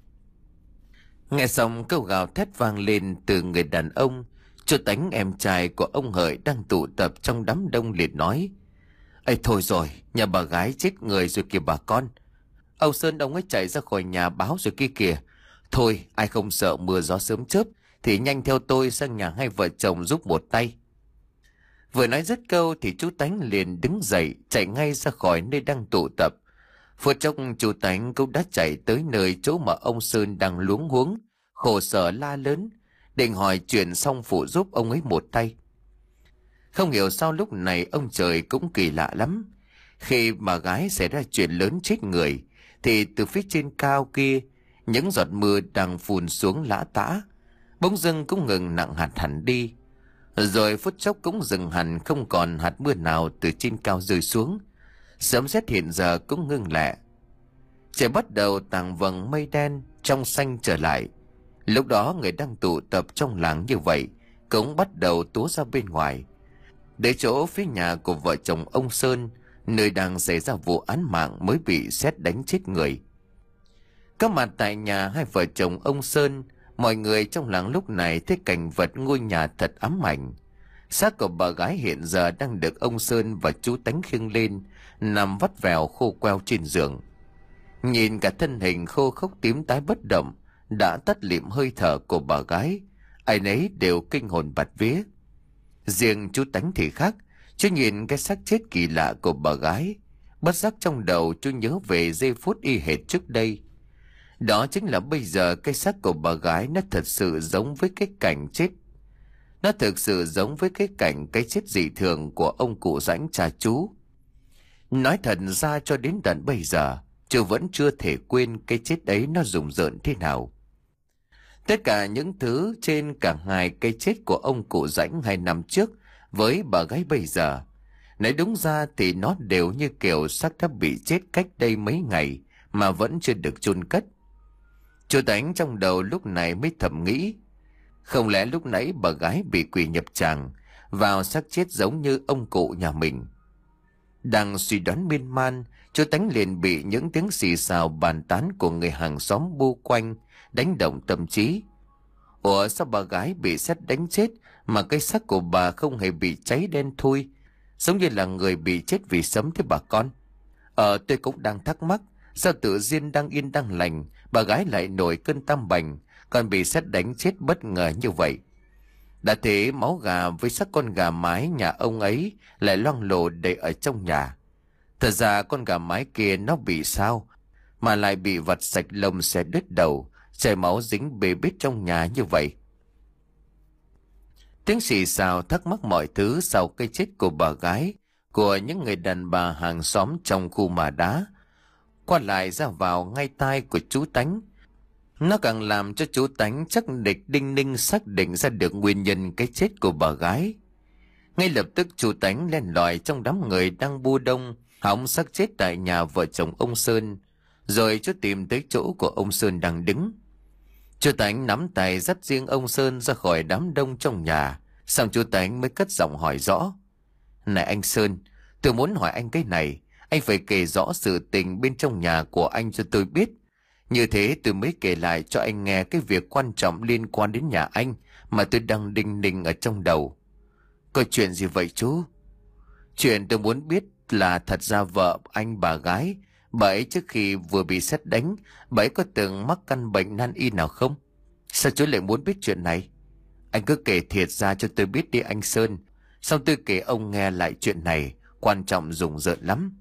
Nghe xong câu gào thét vang lên từ người đàn ông, chú Tánh em trai của ông Hợi đang tụ tập trong đám đông liền nói: "Ây thôi rồi, nhà bà gái chết người rồi kìa bà con. Ông Sơn ông ấy chạy ra khỏi nhà báo rồi kia kìa. Thôi ai không sợ mưa gió sớm chớp thì nhanh theo tôi sang nhà hai vợ chồng giúp một tay." Vừa nói dứt câu thì chú Tánh liền đứng dậy chạy ngay ra khỏi nơi đang tụ tập. Phút chốc chú Tánh cũng đã chạy tới nơi chỗ mà ông Sơn đang luống huống khổ sở la lớn, định hỏi chuyện xong phụ giúp ông ấy một tay. Không hiểu sao lúc này ông trời cũng kỳ lạ lắm. Khi mà gái xảy ra chuyện lớn chết người thì từ phía trên cao kia, những giọt mưa đang phùn xuống lã tã bỗng dưng cũng ngừng nặng hạt hẳn đi, rồi phút chốc cũng dừng hẳn, không còn hạt mưa nào từ trên cao rơi xuống. Sấm sét hiện giờ cũng ngưng lẹ, trời bắt đầu tàng vầng mây đen trong xanh trở lại. Lúc đó người đang tụ tập trong làng như vậy cũng bắt đầu túa ra bên ngoài, để chỗ phía nhà của vợ chồng ông Sơn, nơi đang xảy ra vụ án mạng mới bị sét đánh chết người. Có mặt tại nhà hai vợ chồng ông Sơn, mọi người trong làng lúc này thấy cảnh vật ngôi nhà thật ám ảnh. Xác của bà gái hiện giờ đang được ông Sơn và chú Tánh khiêng lên, nằm vắt vẻo khô queo trên giường. Nhìn cả thân hình khô khốc tím tái bất động, đã tắt lịm hơi thở của bà gái, ai nấy đều kinh hồn bạt vía. Riêng chú Tánh thì khác, chú nhìn cái xác chết kỳ lạ của bà gái, bất giác trong đầu chú nhớ về giây phút y hệt trước đây. Đó chính là bây giờ cái xác của bà gái nó thật sự giống với cái cảnh chết. Nó thực sự giống với cái cảnh cái chết dị thường của ông cụ Rãnh cha chú. Nói thật ra cho đến tận bây giờ, chú vẫn chưa thể quên cái chết ấy nó rùng rợn thế nào. Tất cả những thứ trên cả hai cái chết của ông cụ Rãnh hai năm trước với bà gái bây giờ. Nói đúng ra thì nó đều như kiểu xác đã bị chết cách đây mấy ngày mà vẫn chưa được chôn cất. Chú Tánh trong đầu lúc này mới thầm nghĩ, không lẽ lúc nãy bà gái bị quỷ nhập tràng vào xác chết giống như ông cụ nhà mình. Đang suy đoán miên man, chú Tánh liền bị những tiếng xì xào bàn tán của người hàng xóm bu quanh đánh động tâm trí. Ủa sao bà gái bị sét đánh chết mà cái xác của bà không hề bị cháy đen thui, giống như là người bị chết vì sấm thế bà con? Ờ tôi cũng đang thắc mắc, sao tự nhiên đang yên đang lành bà gái lại nổi cơn tam bành, còn bị sét đánh chết bất ngờ như vậy. Đã thế máu gà với xác con gà mái nhà ông ấy lại loang lổ đầy ở trong nhà. Thật ra con gà mái kia nó bị sao mà lại bị vặt sạch lông xẻ đứt đầu, chảy máu dính bê bết trong nhà như vậy? Tiếng xì xào thắc mắc mọi thứ sau cái chết của bà gái, của những người đàn bà hàng xóm trong khu mả đá, qua lại ra vào ngay tai của chú Tánh. Nó càng làm cho chú Tánh chắc địch đinh ninh xác định ra được nguyên nhân cái chết của bà gái. Ngay lập tức chú Tánh len lỏi trong đám người đang bu đông hỏng xác chết tại nhà vợ chồng ông Sơn, rồi chú tìm tới chỗ của ông Sơn đang đứng. Chú Tánh nắm tay dắt riêng ông Sơn ra khỏi đám đông trong nhà, xong chú Tánh mới cất giọng hỏi rõ. Này anh Sơn, tôi muốn hỏi anh cái này, anh phải kể rõ sự tình bên trong nhà của anh cho tôi biết. Như thế tôi mới kể lại cho anh nghe cái việc quan trọng liên quan đến nhà anh mà tôi đang đinh ninh ở trong đầu. Có chuyện gì vậy chú? Chuyện tôi muốn biết là thật ra vợ anh bà gái, bà ấy trước khi vừa bị sét đánh, bà ấy có từng mắc căn bệnh nan y nào không? Sao chú lại muốn biết chuyện này? Anh cứ kể thiệt ra cho tôi biết đi anh Sơn. Xong tôi kể ông nghe lại chuyện này, quan trọng rùng rợn lắm.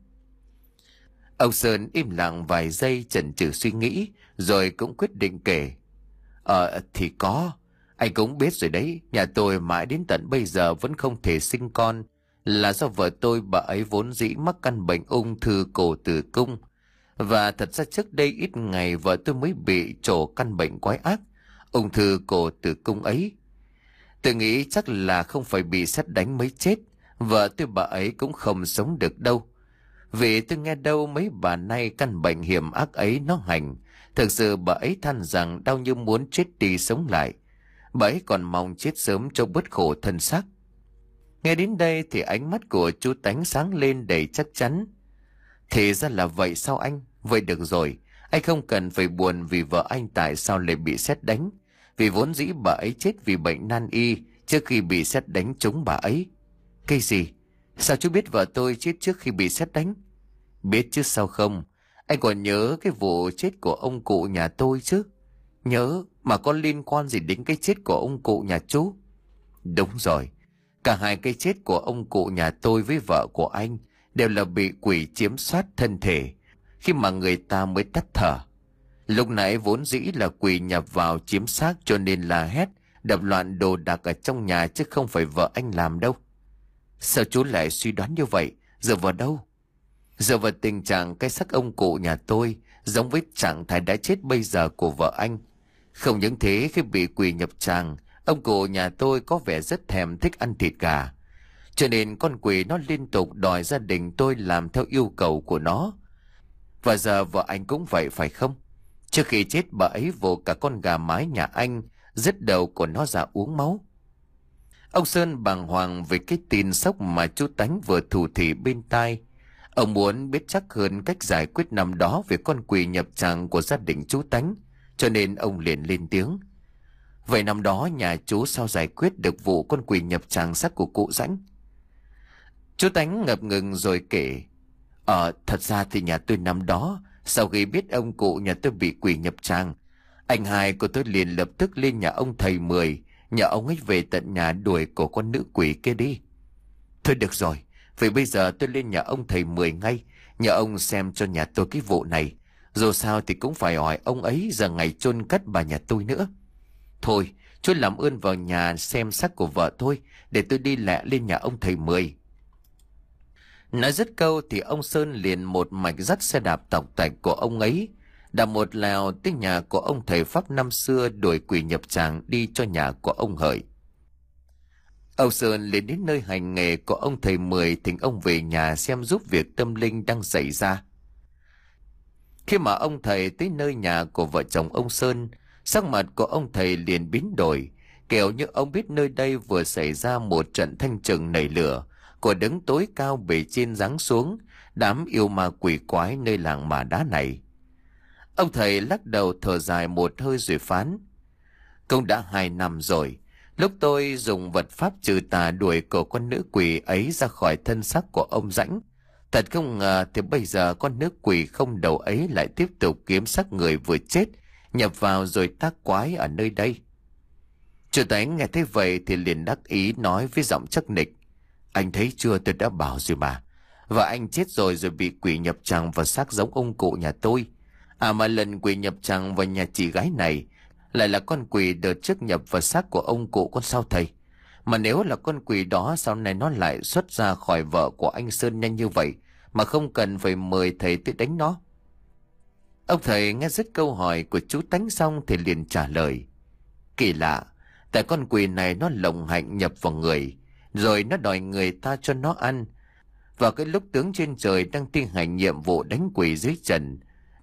Ông Sơn im lặng vài giây chần chừ suy nghĩ, rồi cũng quyết định kể. Ờ thì có, anh cũng biết rồi đấy, nhà tôi mãi đến tận bây giờ vẫn không thể sinh con, là do vợ tôi bà ấy vốn dĩ mắc căn bệnh ung thư cổ tử cung. Và thật ra trước đây ít ngày vợ tôi mới bị trổ căn bệnh quái ác, ung thư cổ tử cung ấy. Tôi nghĩ chắc là không phải bị sét đánh mới chết, vợ tôi bà ấy cũng không sống được đâu. Vì tôi nghe đâu mấy bà nay căn bệnh hiểm ác ấy nó hành, thực sự bà ấy than rằng đau như muốn chết đi sống lại. Bà ấy còn mong chết sớm cho bớt khổ thân xác. Nghe đến đây thì ánh mắt của chú Tánh sáng lên đầy chắc chắn. Thì ra là vậy sao anh? Vậy được rồi, anh không cần phải buồn vì vợ anh tại sao lại bị sét đánh. Vì vốn dĩ bà ấy chết vì bệnh nan y trước khi bị sét đánh trúng bà ấy. Cái gì? Sao chú biết vợ tôi chết trước khi bị sét đánh? Biết chứ sao không. Anh còn nhớ cái vụ chết của ông cụ nhà tôi chứ? Nhớ, mà có liên quan gì đến cái chết của ông cụ nhà chú? Đúng rồi, cả hai cái chết của ông cụ nhà tôi với vợ của anh đều là bị quỷ chiếm soát thân thể khi mà người ta mới tắt thở. Lúc nãy vốn dĩ là quỷ nhập vào chiếm xác cho nên là hét, đập loạn đồ đạc ở trong nhà chứ không phải vợ anh làm đâu. Sao chú lại suy đoán như vậy? Dựa vào đâu? Dựa vào tình trạng cái xác ông cụ nhà tôi giống với trạng thái đã chết bây giờ của vợ anh. Không những thế, khi bị quỷ nhập tràng, ông cụ nhà tôi có vẻ rất thèm thích ăn thịt gà. Cho nên con quỷ nó liên tục đòi gia đình tôi làm theo yêu cầu của nó. Và giờ vợ anh cũng vậy phải không? Trước khi chết bà ấy vồ cả con gà mái nhà anh, dứt đầu của nó ra uống máu. Ông Sơn bàng hoàng về cái tin sốc mà chú Tánh vừa thủ thỉ bên tai. Ông muốn biết chắc hơn cách giải quyết năm đó về con quỷ nhập tràng của gia đình chú Tánh, cho nên ông liền lên tiếng. Vậy năm đó nhà chú sao giải quyết được vụ con quỷ nhập tràng xác của cụ Rãnh? Chú Tánh ngập ngừng rồi kể. Ờ, thật ra thì nhà tôi năm đó, sau khi biết ông cụ nhà tôi bị quỷ nhập tràng, anh hai của tôi liền lập tức lên nhà ông thầy Mười, nhờ ông ấy về tận nhà đuổi cổ con nữ quỷ kia đi. Thôi được rồi, vậy bây giờ tôi lên nhà ông thầy Mười ngay, nhờ ông xem cho nhà tôi cái vụ này. Dù sao thì cũng phải hỏi ông ấy giờ ngày chôn cất bà nhà tôi nữa. Thôi, chú làm ơn vào nhà xem xác của vợ tôi, để tôi đi lẹ lên nhà ông thầy Mười. Nói dứt câu thì ông Sơn liền một mạch dắt xe đạp tọc tạch của ông ấy, đạp một lèo tới nhà của ông thầy Pháp năm xưa đuổi quỷ nhập tràng đi cho nhà của ông Hợi. Ông Sơn liền đến nơi hành nghề của ông thầy Mười, thỉnh ông về nhà xem giúp việc tâm linh đang xảy ra. Khi mà ông thầy tới nơi nhà của vợ chồng ông Sơn, sắc mặt của ông thầy liền biến đổi, kiểu như ông biết nơi đây vừa xảy ra một trận thanh trừng nảy lửa của đấng tối cao bề trên giáng xuống, đám yêu ma quỷ quái nơi làng Mả Đá này. Ông thầy lắc đầu thở dài một hơi rồi phán: cũng đã hai năm rồi, lúc tôi dùng vật pháp trừ tà đuổi cổ con nữ quỷ ấy ra khỏi thân xác của ông Rãnh. Thật không ngờ thì bây giờ con nữ quỷ không đầu ấy lại tiếp tục kiếm xác người vừa chết, nhập vào rồi tác quái ở nơi đây. Chủ Tánh nghe thấy vậy thì liền đắc ý nói với giọng chắc nịch: anh thấy chưa, tôi đã bảo rồi mà. Và anh chết rồi rồi bị quỷ nhập tràng vào xác giống ông cụ nhà tôi. À mà lần quỷ nhập tràng vào nhà chị gái này lại là con quỷ đợt trước nhập vào xác của ông cụ con sao thầy? Mà nếu là con quỷ đó, sau này nó lại xuất ra khỏi vợ của anh Sơn nhanh như vậy mà không cần phải mời thầy tới đánh nó? Ông thầy nghe dứt câu hỏi của chú Tánh xong thì liền trả lời: kỳ lạ, tại con quỷ này nó lộng hạnh nhập vào người, rồi nó đòi người ta cho nó ăn. Vào cái lúc tướng trên trời đang thi hành nhiệm vụ đánh quỷ dưới trần,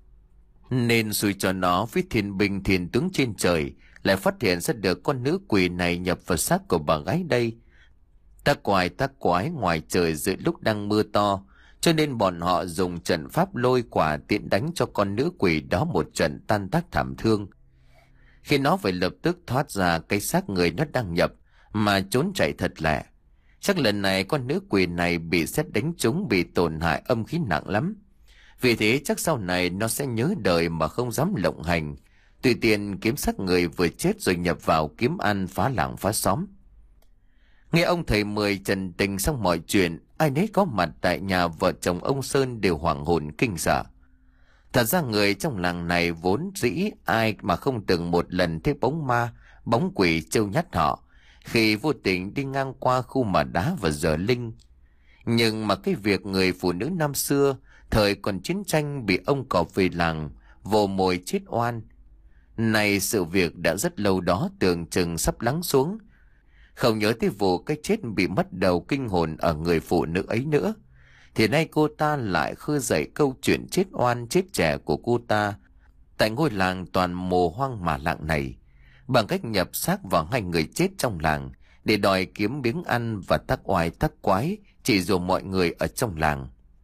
nên xui cho nó với thiên binh thiên tướng trên trời lại phát hiện ra được con nữ quỷ này nhập vào xác của bà gái đây. Tác quái tác quái ngoài trời giữa lúc đang mưa to, cho nên bọn họ dùng trận pháp lôi quả tiện đánh cho con nữ quỷ đó một trận tan tác thảm thương. Khi nó phải lập tức thoát ra cái xác người nó đang nhập mà trốn chạy thật lẹ. Chắc lần này con nữ quỷ này bị sét đánh trúng, bị tổn hại âm khí nặng lắm. Vì thế chắc sau này nó sẽ nhớ đời mà không dám lộng hành, tùy tiện kiếm xác người vừa chết rồi nhập vào kiếm ăn phá làng phá xóm. Nghe ông thầy Mười trần tình xong mọi chuyện, ai nấy có mặt tại nhà vợ chồng ông Sơn đều hoảng hồn kinh sợ. Thật ra người trong làng này vốn dĩ ai mà không từng một lần thấy bóng ma, bóng quỷ trêu nhắt họ khi vô tình đi ngang qua khu Mả Đá và Giờ Linh. Nhưng mà cái việc người phụ nữ năm xưa thời còn chiến tranh bị ông cọp về làng vồ mồi chết oan, này sự việc đã rất lâu đó tưởng chừng sắp lắng xuống. Không nhớ tới vụ cái chết bị mất đầu kinh hồn ở người phụ nữ ấy nữa, thì nay cô ta lại khơi dậy câu chuyện chết oan chết trẻ của cô ta tại ngôi làng toàn mồ hoang Mả Lạng này, bằng cách nhập xác vào hai người chết trong làng để đòi kiếm miếng ăn và tác oai tác quái chỉ dụ mọi người ở trong làng.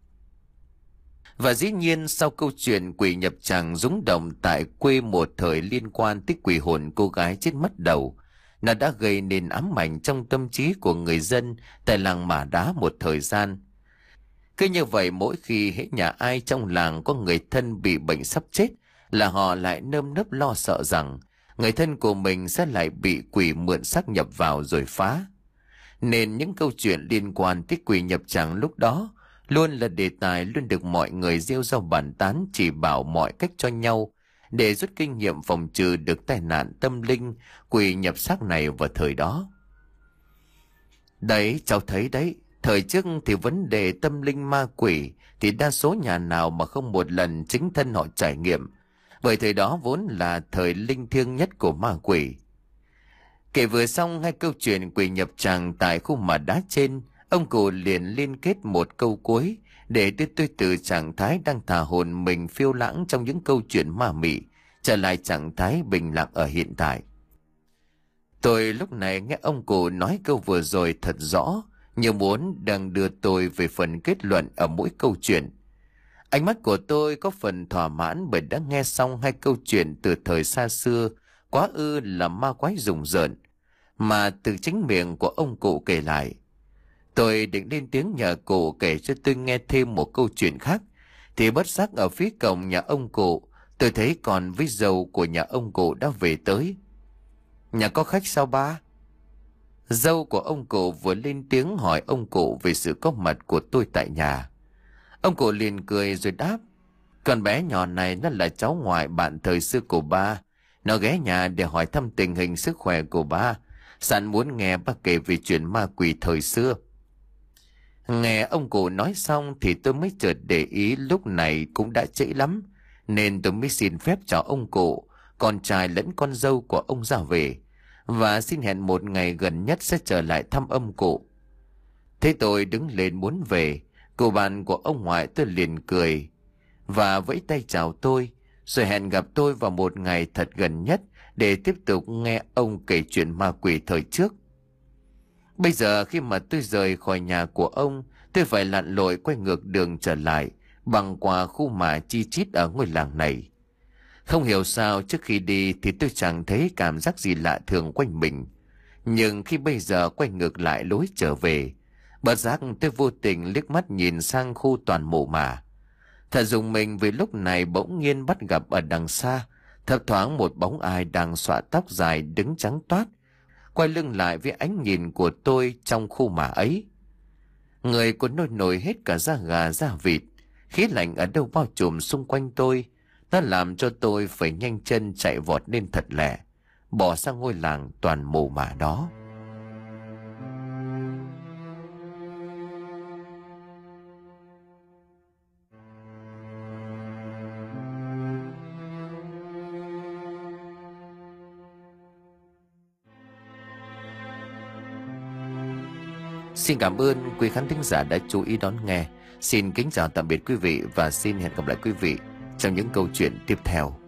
Và dĩ nhiên sau câu chuyện quỷ nhập tràng rúng động tại quê một thời liên quan tới quỷ hồn cô gái chết mất đầu, nó đã gây nên ám ảnh trong tâm trí của người dân tại làng Mả Đá một thời gian. Cứ như vậy mỗi khi hễ nhà ai trong làng có người thân bị bệnh sắp chết là họ lại nơm nớp lo sợ rằng người thân của mình sẽ lại bị quỷ mượn xác nhập vào rồi phá. Nên những câu chuyện liên quan tới quỷ nhập tràng lúc đó luôn là đề tài luôn được mọi người rêu rao bàn tán, chỉ bảo mọi cách cho nhau để rút kinh nghiệm phòng trừ được tai nạn tâm linh quỷ nhập xác này vào thời đó. Đấy, cháu thấy đấy, thời trước thì vấn đề tâm linh ma quỷ thì đa số nhà nào mà không một lần chính thân họ trải nghiệm, bởi thời đó vốn là thời linh thiêng nhất của ma quỷ. Kể vừa xong hai câu chuyện quỷ nhập tràng tại khu Mả Đá trên, ông cụ liền liên kết một câu cuối để đưa tôi từ trạng thái đang thả hồn mình phiêu lãng trong những câu chuyện ma mị trở lại trạng thái bình lặng ở hiện tại. Tôi lúc này nghe ông cụ nói câu vừa rồi thật rõ, như muốn đang đưa tôi về phần kết luận ở mỗi câu chuyện. Ánh mắt của tôi có phần thỏa mãn bởi đã nghe xong hai câu chuyện từ thời xa xưa, quá ư là ma quái rùng rợn, mà từ chính miệng của ông cụ kể lại. Tôi định lên tiếng nhờ cụ kể cho tôi nghe thêm một câu chuyện khác, thì bất giác ở phía cổng nhà ông cụ, tôi thấy còn với dâu của nhà ông cụ đã về tới. Nhà có khách sao ba? Dâu của ông cụ vừa lên tiếng hỏi ông cụ về sự có mặt của tôi tại nhà. Ông cụ liền cười rồi đáp: con bé nhỏ này nó là cháu ngoại bạn thời xưa của ba. Nó ghé nhà để hỏi thăm tình hình sức khỏe của ba, sẵn muốn nghe ba kể về chuyện ma quỷ thời xưa. Nghe ông cụ nói xong thì tôi mới chợt để ý lúc này cũng đã trễ lắm, nên tôi mới xin phép cho ông cụ, con trai lẫn con dâu của ông ra về, và xin hẹn một ngày gần nhất sẽ trở lại thăm ông cụ. Thế tôi đứng lên muốn về, cô bạn của ông ngoại tôi liền cười và vẫy tay chào tôi, rồi hẹn gặp tôi vào một ngày thật gần nhất để tiếp tục nghe ông kể chuyện ma quỷ thời trước. Bây giờ khi mà tôi rời khỏi nhà của ông, tôi phải lặn lội quay ngược đường trở lại, băng qua khu mả chi chít ở ngôi làng này. Không hiểu sao trước khi đi thì tôi chẳng thấy cảm giác gì lạ thường quanh mình. Nhưng khi bây giờ quay ngược lại lối trở về, bất giác tôi vô tình liếc mắt nhìn sang khu toàn mộ mả. Thật rùng mình vì lúc này bỗng nhiên bắt gặp ở đằng xa, thấp thoáng một bóng ai đang xõa tóc dài đứng trắng toát, quay lưng lại với ánh nhìn của tôi trong khu mả ấy. Người của nôi nổi hết cả da gà da vịt, khí lạnh ở đâu bao trùm xung quanh tôi. Nó làm cho tôi phải nhanh chân chạy vọt lên thật lẹ, bỏ sang ngôi làng toàn mồ mả đó. Xin cảm ơn quý khán thính giả đã chú ý đón nghe. Xin kính chào tạm biệt quý vị và xin hẹn gặp lại quý vị trong những câu chuyện tiếp theo.